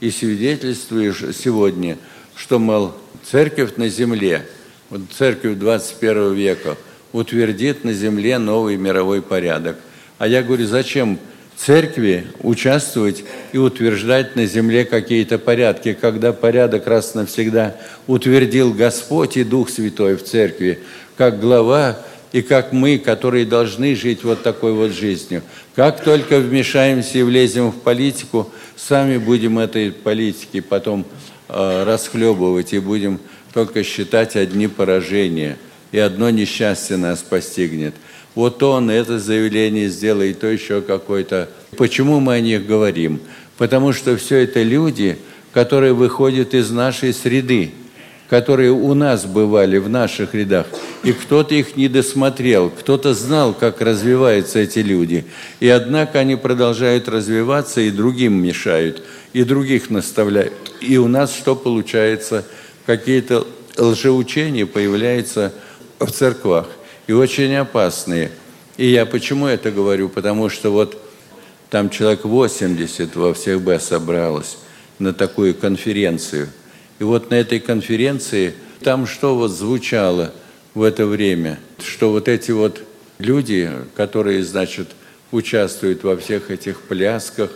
сегодня, что, мол, церковь на земле, вот церковь 21 века утвердит на земле новый мировой порядок. А я говорю, зачем церкви участвовать и утверждать на земле какие-то порядки, когда порядок раз навсегда утвердил Господь и Дух Святой в церкви, как глава и как мы, которые должны жить вот такой вот жизнью. Как только вмешаемся и влезем в политику, сами будем этой политики потом расхлебывать и будем только считать одни поражения, и одно несчастье нас постигнет. Вот он это заявление сделает, то еще какое-то. Почему мы о них говорим? Потому что все это люди, которые выходят из нашей среды, которые у нас бывали в наших рядах, и кто-то их не досмотрел, кто-то знал, как развиваются эти люди. И однако они продолжают развиваться и другим мешают, и других наставляют. И у нас что получается? Какие-то лжеучения появляются в церквах, и очень опасные. И я почему это говорю? Потому что вот там человек 80 во всех Б собралось на такую конференцию. И вот на этой конференции там что вот звучало в это время? Что вот эти вот люди, которые, значит, участвуют во всех этих плясках,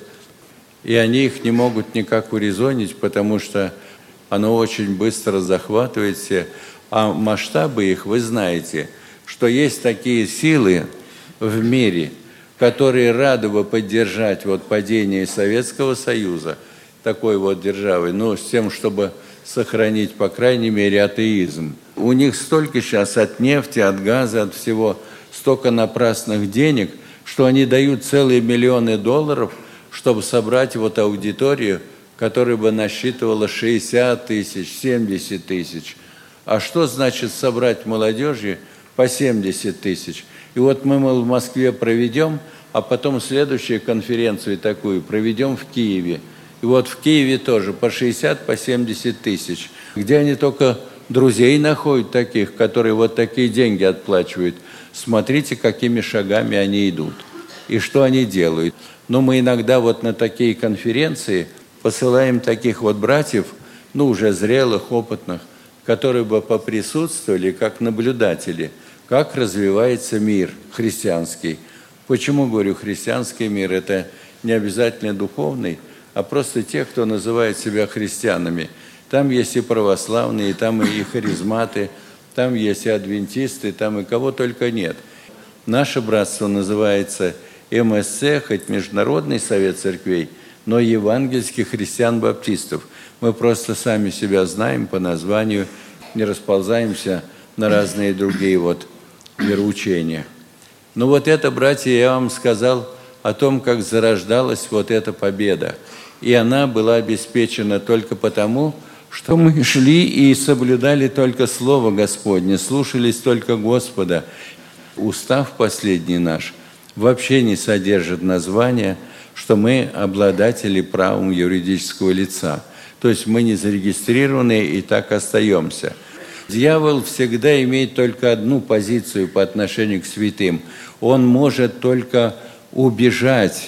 и они их не могут никак урезонить, потому что оно очень быстро захватывает все. А масштабы их, вы знаете, что есть такие силы в мире, которые рады бы поддержать вот падение Советского Союза, такой вот державы, но с тем, чтобы сохранить, по крайней мере, атеизм. У них столько сейчас от нефти, от газа, от всего, столько напрасных денег, что они дают целые миллионы долларов, чтобы собрать вот аудиторию, которая бы насчитывала 60 тысяч, 70 тысяч. А что значит собрать молодежи по 70 тысяч? И вот мы в Москве проведем, а потом следующую конференцию такую проведем в Киеве. И вот в Киеве тоже по 60, по 70 тысяч. Где они только друзей находят таких, которые вот такие деньги отплачивают. Смотрите, какими шагами они идут и что они делают. Но мы иногда вот на такие конференции посылаем таких вот братьев, ну уже зрелых, опытных, которые бы поприсутствовали как наблюдатели, как развивается мир христианский. Почему говорю христианский мир? Это не обязательно духовный, а просто те, кто называет себя христианами. Там есть и православные, там и харизматы, там есть и адвентисты, там и кого только нет. Наше братство называется МСЦ, хоть Международный совет церквей, но евангельских христиан-баптистов. Мы просто сами себя знаем по названию, не расползаемся на разные другие вот вероучения. Ну вот это, братья, я вам сказал о том, как зарождалась вот эта победа. И она была обеспечена только потому, что мы шли и соблюдали только Слово Господне, слушались только Господа. Устав последний наш вообще не содержит названия, что мы обладатели правом юридического лица. То есть мы не зарегистрированы и так остаемся. Дьявол всегда имеет только одну позицию по отношению к святым. Он может только убежать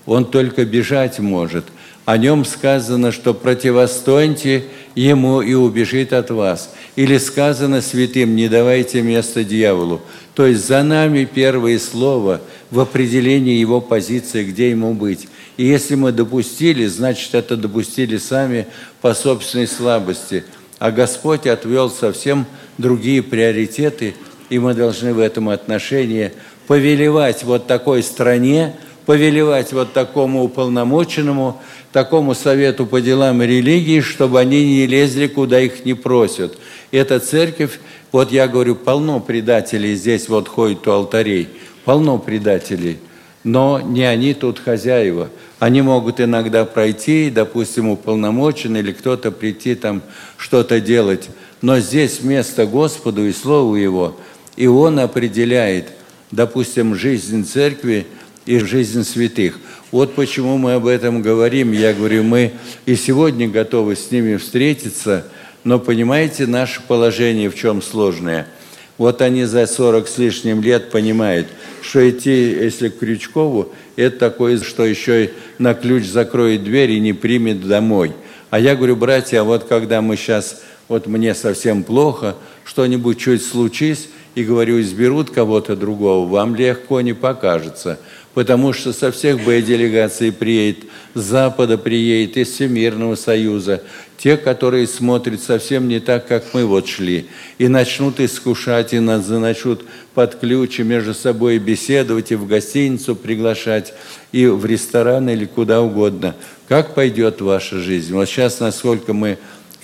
он только бежать может. О нем сказано, что противостойте ему и убежит от вас. Или сказано святым, не давайте место дьяволу. То есть за нами первое слово в определении его позиции, где ему быть. И если мы допустили, значит, это допустили сами по собственной слабости. А Господь отвел совсем другие приоритеты, и мы должны в этом отношении повелевать вот такой стране, повелевать вот такому уполномоченному, такому совету по делам религии, чтобы они не лезли, куда их не просят. Эта церковь, вот я говорю, полно предателей здесь вот ходят у алтарей, полно предателей, но не они тут хозяева. Они могут иногда пройти, допустим, уполномоченный или кто-то прийти там что-то делать, но здесь место Господу и Слову Его, и Он определяет, допустим, жизнь церкви и жизнь святых. Вот почему мы об этом говорим. Я говорю, мы и сегодня готовы с ними встретиться, но понимаете, наше положение в чем сложное? Вот они за 40 с лишним лет понимают, что идти, если к Крючкову, это такое, что еще и на ключ закроет дверь и не примет домой. А я говорю, братья, вот когда мы сейчас, вот мне совсем плохо, что-нибудь чуть случись, и говорю, изберут кого-то другого, вам легко не покажется. Потому что со всех делегаций приедет, с Запада приедет, из Всемирного Союза, те, которые смотрят совсем не так, как мы вот шли, и начнут искушать, и нас начнут под ключ, и между собой беседовать, и в гостиницу приглашать, и в ресторан, или куда угодно. Как пойдет ваша жизнь? Вот сейчас, насколько мы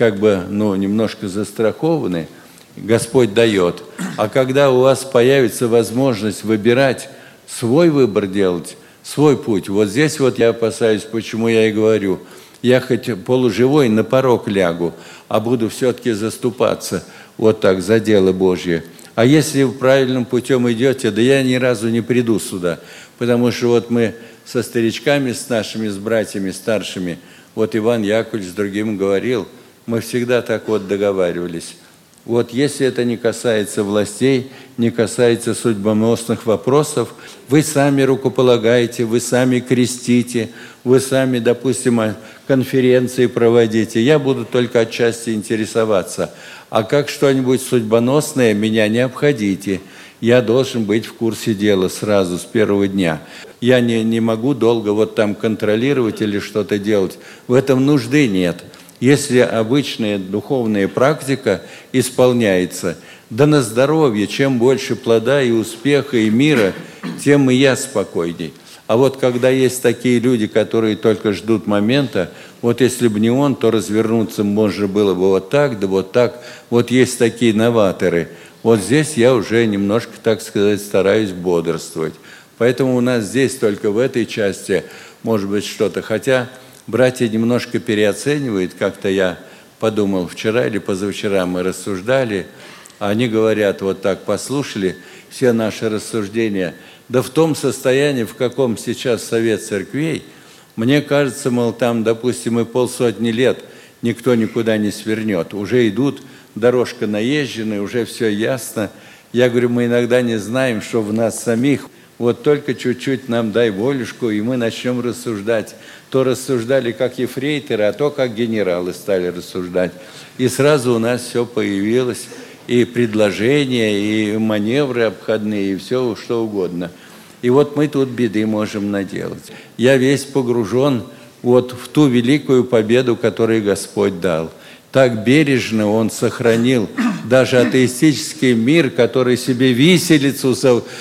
немножко застрахованы, Господь дает. А когда у вас появится возможность выбирать, свой выбор делать, свой путь. Вот здесь вот я опасаюсь, почему я и говорю, я хоть полуживой на порог лягу, а буду все-таки заступаться вот так за дело Божье. А если вы правильным путем идете, да я ни разу не приду сюда, потому что вот мы со старичками, с нашими, с братьями старшими, вот Иван Яковлевич с другим говорил, мы всегда так вот договаривались. Вот если это не касается властей, не касается судьбоносных вопросов, вы сами рукополагаете, вы сами крестите, вы сами, допустим, конференции проводите. Я буду только отчасти интересоваться. А как что-нибудь судьбоносное, меня не обходите. Я должен быть в курсе дела сразу, с первого дня. Я не могу долго вот там контролировать или что-то делать. В этом нужды нет. Если обычная духовная практика исполняется, да на здоровье, чем больше плода и успеха и мира, тем и я спокойней. А вот когда есть такие люди, которые только ждут момента, вот если бы не он, то развернуться можно было бы вот так, да вот так. Вот есть такие новаторы. Вот здесь я уже немножко, так сказать, стараюсь бодрствовать. Поэтому у нас здесь только в этой части может быть что-то. Хотя братья немножко переоценивают, как-то я подумал, вчера или позавчера мы рассуждали, а они говорят, вот так послушали все наши рассуждения, да в том состоянии, в каком сейчас совет церквей, мне кажется, мол, там, допустим, и 50 лет никто никуда не свернет, уже идут, дорожка наезженная, уже все ясно. Я говорю, мы иногда не знаем, что в нас самих, вот только чуть-чуть нам дай волюшку, и мы начнем рассуждать. То рассуждали как ефрейторы, а то как генералы стали рассуждать. И сразу у нас все появилось, и предложения, и маневры обходные, и все что угодно. И вот мы тут беды можем наделать. Я весь погружен вот в ту великую победу, которую Господь дал. Так бережно Он сохранил даже атеистический мир, который себе виселицу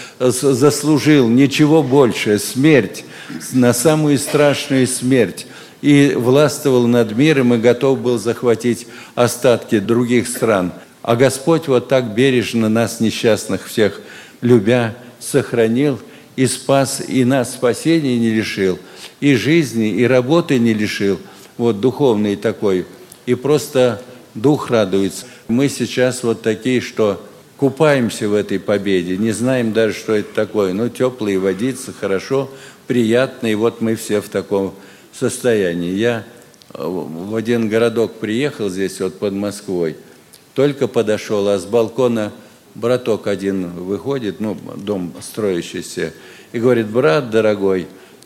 заслужил, ничего больше, смерть, на самую страшную смерть. И властвовал над миром и готов был захватить остатки других стран. А Господь вот так бережно нас, несчастных всех, любя, сохранил и спас, и нас спасения не лишил, и жизни, и работы не лишил, вот духовный такой. И просто дух радуется. Мы сейчас вот такие, что купаемся в этой победе, не знаем даже, что это такое. Ну, теплые водицы, хорошо, приятно, и вот мы все в таком состоянии. Я в один городок приехал здесь, вот под Москвой, только подошел, а с балкона браток один выходит, ну, дом строящийся, и говорит, брат дорогой,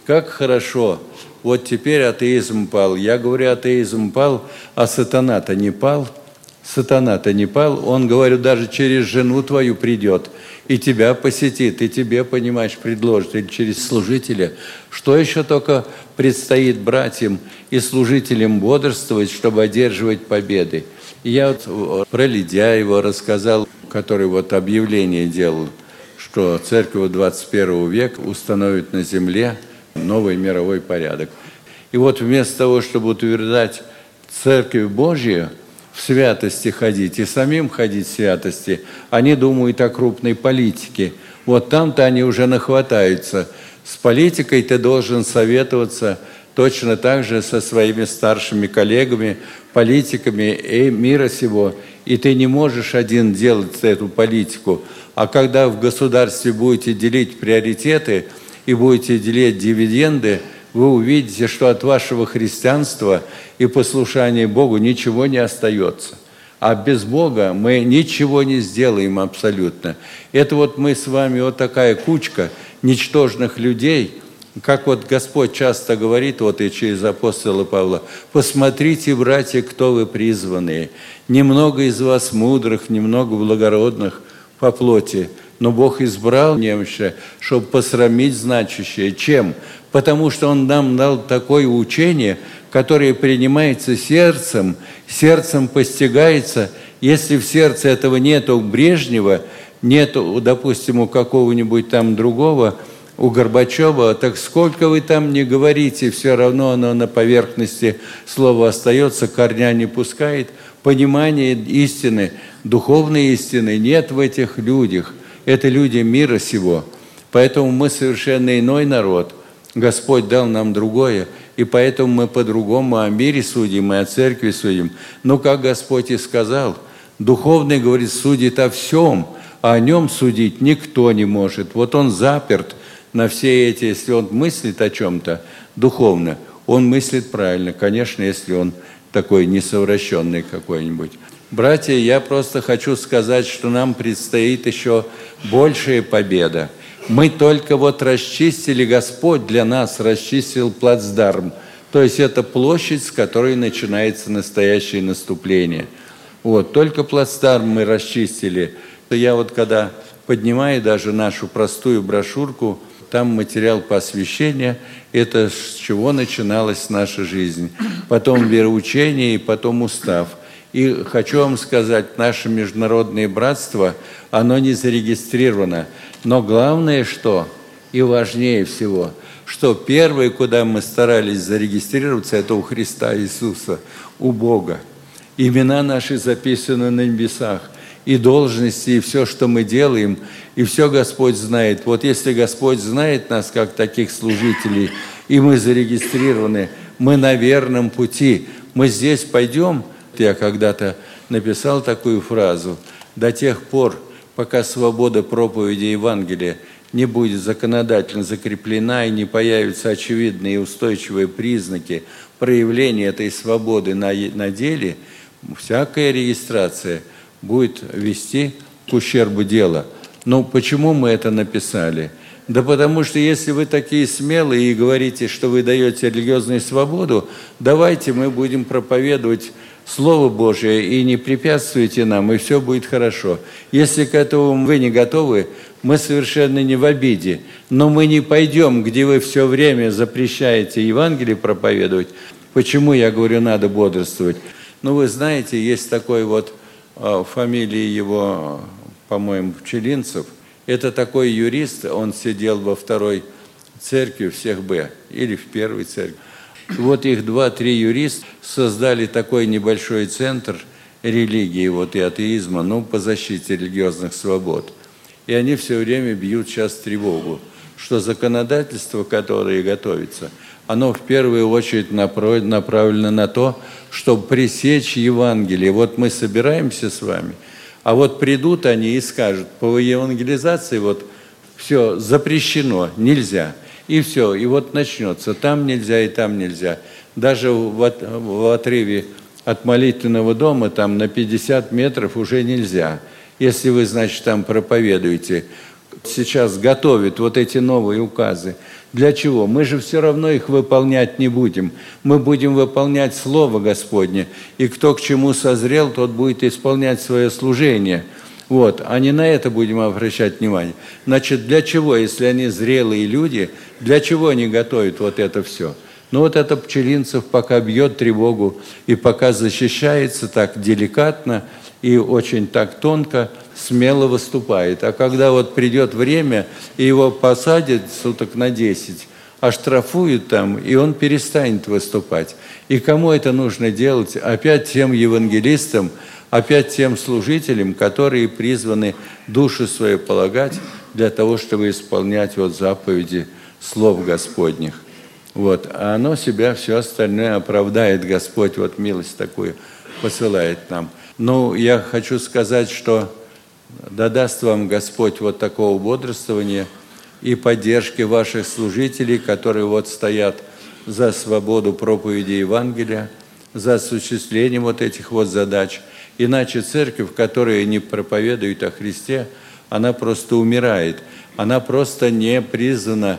как хорошо. Вот теперь атеизм пал. Я говорю, атеизм пал, а сатана-то не пал. Сатана-то не пал. Он, говорю, даже через жену твою придет, и тебя посетит, и тебе, понимаешь, предложит, или через служителя. Что еще только предстоит братьям и служителям бодрствовать, чтобы одерживать победы? И я вот про Ледяева рассказал, который вот объявление делал, что церковь 21 века установит на земле новый мировой порядок. И вот вместо того, чтобы утверждать Церковь Божью, в святости ходить и самим ходить в святости, они думают о крупной политике. Вот там-то они уже нахватаются. С политикой ты должен советоваться точно так же со своими старшими коллегами, политиками мира сего. И ты не можешь один делать эту политику. А когда в государстве будете делить приоритеты и будете делить дивиденды, вы увидите, что от вашего христианства и послушания Богу ничего не остается. А без Бога мы ничего не сделаем абсолютно. Это вот мы с вами вот такая кучка ничтожных людей, как вот Господь часто говорит, вот и через апостола Павла: «Посмотрите, братья, кто вы призванные. Немного из вас мудрых, немного благородных по плоти, но Бог избрал немощное, чтобы посрамить значащее». Чем? Потому что Он нам дал такое учение, которое принимается сердцем, сердцем постигается. Если в сердце этого нету Брежнева, нету, допустим, у какого-нибудь там другого, у Горбачева, так сколько вы там не говорите, все равно оно на поверхности слова остается, корня не пускает. Понимания истины, духовной истины нет в этих людях. Это люди мира сего. Поэтому мы совершенно иной народ. Господь дал нам другое, и поэтому мы по-другому о мире судим и о церкви судим. Но, как Господь и сказал, духовный, говорит, судит о всем, а о нем судить никто не может. Вот он заперт на все эти, если он мыслит о чем-то духовно, он мыслит правильно, конечно, если он такой несовращенный какой-нибудь. Братья, я просто хочу сказать, что нам предстоит еще большая победа. Мы только вот расчистили, Господь для нас расчистил плацдарм, то есть это площадь, с которой начинается настоящее наступление. Вот, только плацдарм мы расчистили. Я вот когда поднимаю даже нашу простую брошюрку, там материал посвящения, это с чего начиналась наша жизнь. Потом вероучение и потом устав. И хочу вам сказать, наше международное братство, оно не зарегистрировано. Но главное, что, и важнее всего, что первое, куда мы старались зарегистрироваться, это у Христа Иисуса, у Бога. Имена наши записаны на небесах, и должности, и все, что мы делаем, и все Господь знает. Вот если Господь знает нас, как таких служителей, и мы зарегистрированы, мы на верном пути, мы здесь пойдем. Я когда-то написал такую фразу: до тех пор, пока свобода проповеди Евангелия не будет законодательно закреплена и не появятся очевидные и устойчивые признаки проявления этой свободы на деле, всякая регистрация будет вести к ущербу дела. Но почему мы это написали? Да потому что если вы такие смелые и говорите, что вы даете религиозную свободу, давайте мы будем проповедовать Слово Божие и не препятствуйте нам, и все будет хорошо. Если к этому вы не готовы, мы совершенно не в обиде, но мы не пойдем, где вы все время запрещаете Евангелие проповедовать. Почему я говорю, надо бодрствовать? Ну, вы знаете, есть такой вот, фамилия его, по-моему, Пчелинцев. Это такой юрист, он сидел во второй церкви всех Б, или в первой церкви. Вот их 2-3 юриста создали такой небольшой центр религии вот, и атеизма, ну, по защите религиозных свобод. И они все время бьют сейчас тревогу, что законодательство, которое готовится, оно в первую очередь направлено на то, чтобы пресечь Евангелие. Вот мы собираемся с вами, а вот придут они и скажут, по евангелизации вот все запрещено, нельзя. И все, и вот начнется, там нельзя и там нельзя. Даже в отрыве от молитвенного дома там на 50 метров уже нельзя. Если вы, значит, там проповедуете. сейчас готовит вот эти новые указы. Для чего? Мы же все равно их выполнять не будем. Мы будем выполнять Слово Господне. И кто к чему созрел, тот будет исполнять свое служение. Вот. А не на это будем обращать внимание. Значит, для чего, если они зрелые люди, для чего они готовят вот это все? Ну вот это Пчелинцев пока бьет тревогу и пока защищается так деликатно и очень так тонко, смело выступает. А когда вот придет время, и его посадят суток на 10, оштрафуют там, и он перестанет выступать. И кому это нужно делать? Опять тем евангелистам, опять тем служителям, которые призваны душу свою полагать для того, чтобы исполнять вот заповеди слов Господних. Вот. А оно себя все остальное оправдает. Господь вот милость такую посылает нам. Ну, я хочу сказать, что да даст вам Господь вот такого бодрствования и поддержки ваших служителей, которые вот стоят за свободу проповеди Евангелия, за осуществлением вот этих вот задач. Иначе церковь, которая не проповедует о Христе, она просто умирает. Она просто не призвана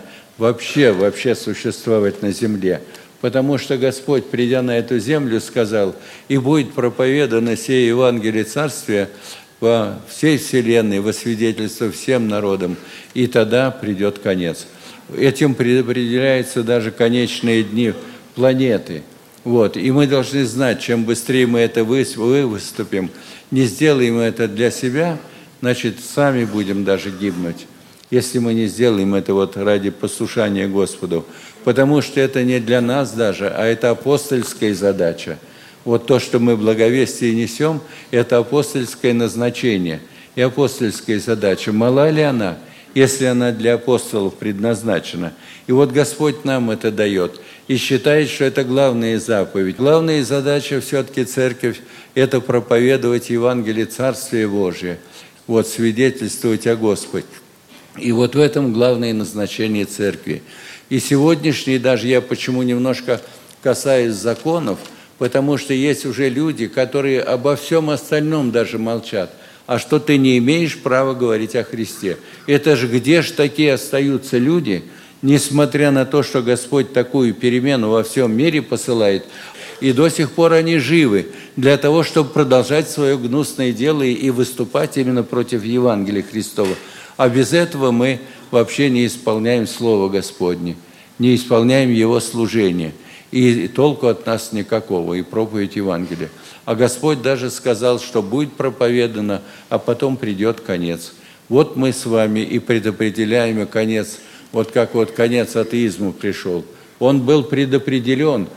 вообще существовать на земле. Потому что Господь, придя на эту землю, сказал: «И будет проповедано сие Евангелие Царствия во всей вселенной, во свидетельство всем народам, и тогда придет конец». Этим предопределяются даже конечные дни планеты. Вот. И мы должны знать, чем быстрее мы это выступим, не сделаем это для себя, значит, сами будем даже гибнуть, если мы не сделаем это вот ради послушания Господу. Потому что это не для нас даже, а это апостольская задача. Вот то, что мы благовестие несем, это апостольское назначение и апостольская задача. Мала ли она, если она для апостолов предназначена? И вот Господь нам это дает и считает, что это главная заповедь. Главная задача все-таки церковь – это проповедовать Евангелие Царствия Божия, вот, свидетельствовать о Господе. И вот в этом главное назначение церкви. И сегодняшний, даже я почему немножко касаюсь законов, потому что есть уже люди, которые обо всем остальном даже молчат. А что ты не имеешь права говорить о Христе? Это же где же такие остаются люди, несмотря на то, что Господь такую перемену во всем мире посылает, и до сих пор они живы для того, чтобы продолжать свое гнусное дело и выступать именно против Евангелия Христова. А без этого мы вообще не исполняем Слово Господне, не исполняем Его служение. И толку от нас никакого, и проповедь Евангелия. А Господь даже сказал, что будет проповедано, а потом придет конец. Вот мы с вами и предопределяем конец, вот как вот конец атеизму пришел. Он был предопределен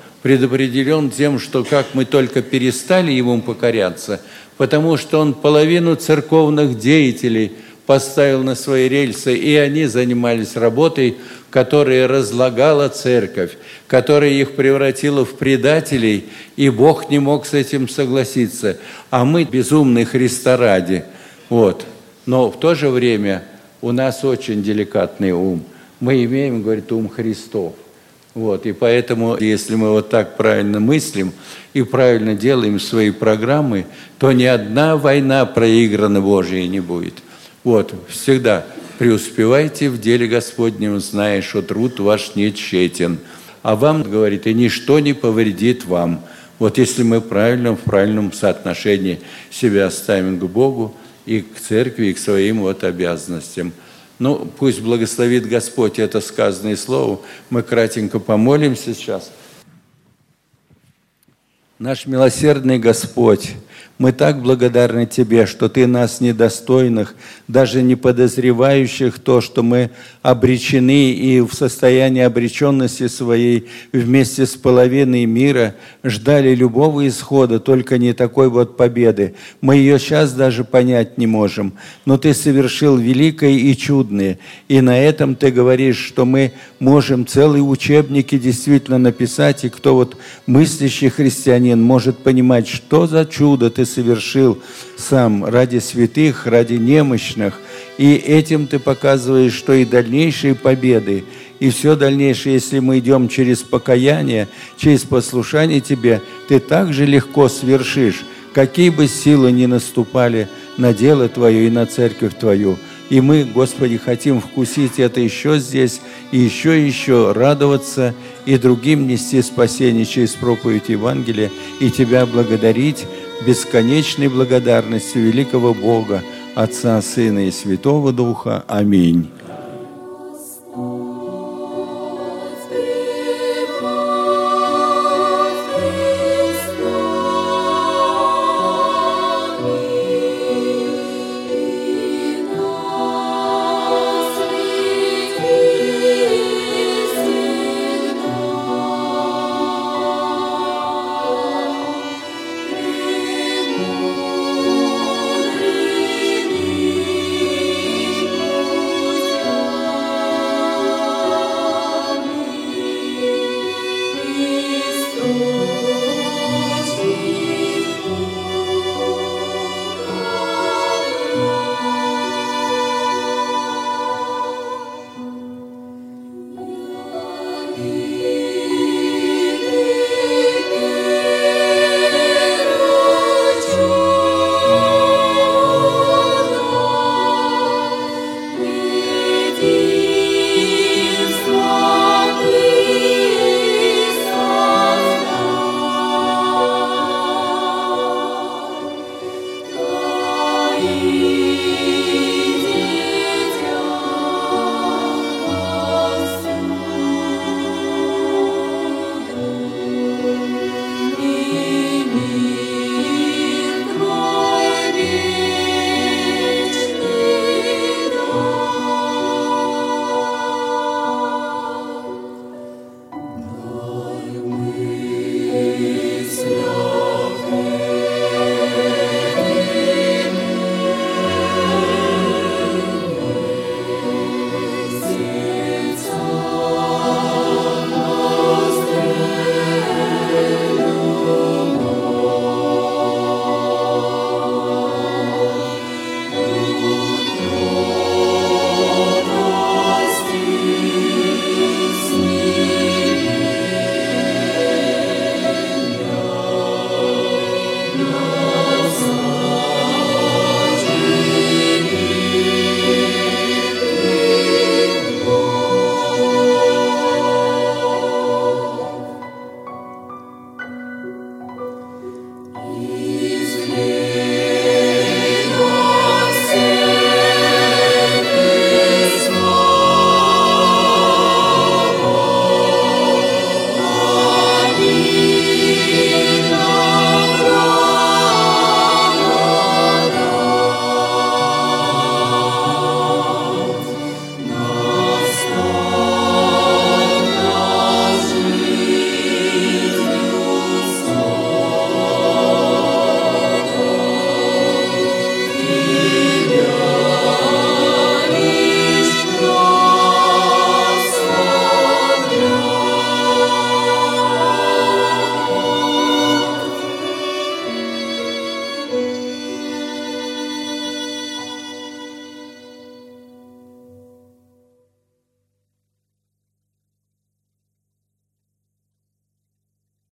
тем, что как мы только перестали Ему покоряться, потому что Он половину церковных деятелей поставил на свои рельсы, и они занимались работой, которая разлагала церковь, которая их превратила в предателей, и Бог не мог с этим согласиться. А мы безумны Христа ради. Вот. Но в то же время у нас очень деликатный ум. Мы имеем, говорит, ум Христов. Вот. И поэтому, если мы вот так правильно мыслим и правильно делаем свои программы, то ни одна война проиграна Божией не будет. Вот, всегда преуспевайте в деле Господнем, зная, что труд ваш не тщетен. А вам, говорит, и ничто не повредит вам. Вот если мы в правильном соотношении себя ставим к Богу и к церкви, и к своим вот обязанностям. Ну, пусть благословит Господь это сказанное слово. Мы кратенько помолимся сейчас. Наш милосердный Господь, мы так благодарны Тебе, что Ты нас недостойных, даже не подозревающих то, что мы обречены и в состоянии обреченности своей вместе с половиной мира ждали любого исхода, только не такой вот победы. Мы ее сейчас даже понять не можем. Но Ты совершил великое и чудное. И на этом Ты говоришь, что мы можем целые учебники действительно написать, и кто вот мыслящий христианин может понимать, что за чудо Ты совершил сам ради святых, ради немощных. И этим Ты показываешь, что и дальнейшие победы, и все дальнейшее, если мы идем через покаяние, через послушание Тебе, Ты так же легко свершишь, какие бы силы ни наступали на дело Твое и на церковь Твою.
И мы, Господи, хотим вкусить это еще здесь, и еще радоваться, и другим нести спасение через проповедь Евангелия, и Тебя благодарить бесконечной благодарностью великого Бога, Отца, Сына и Святого Духа. Аминь.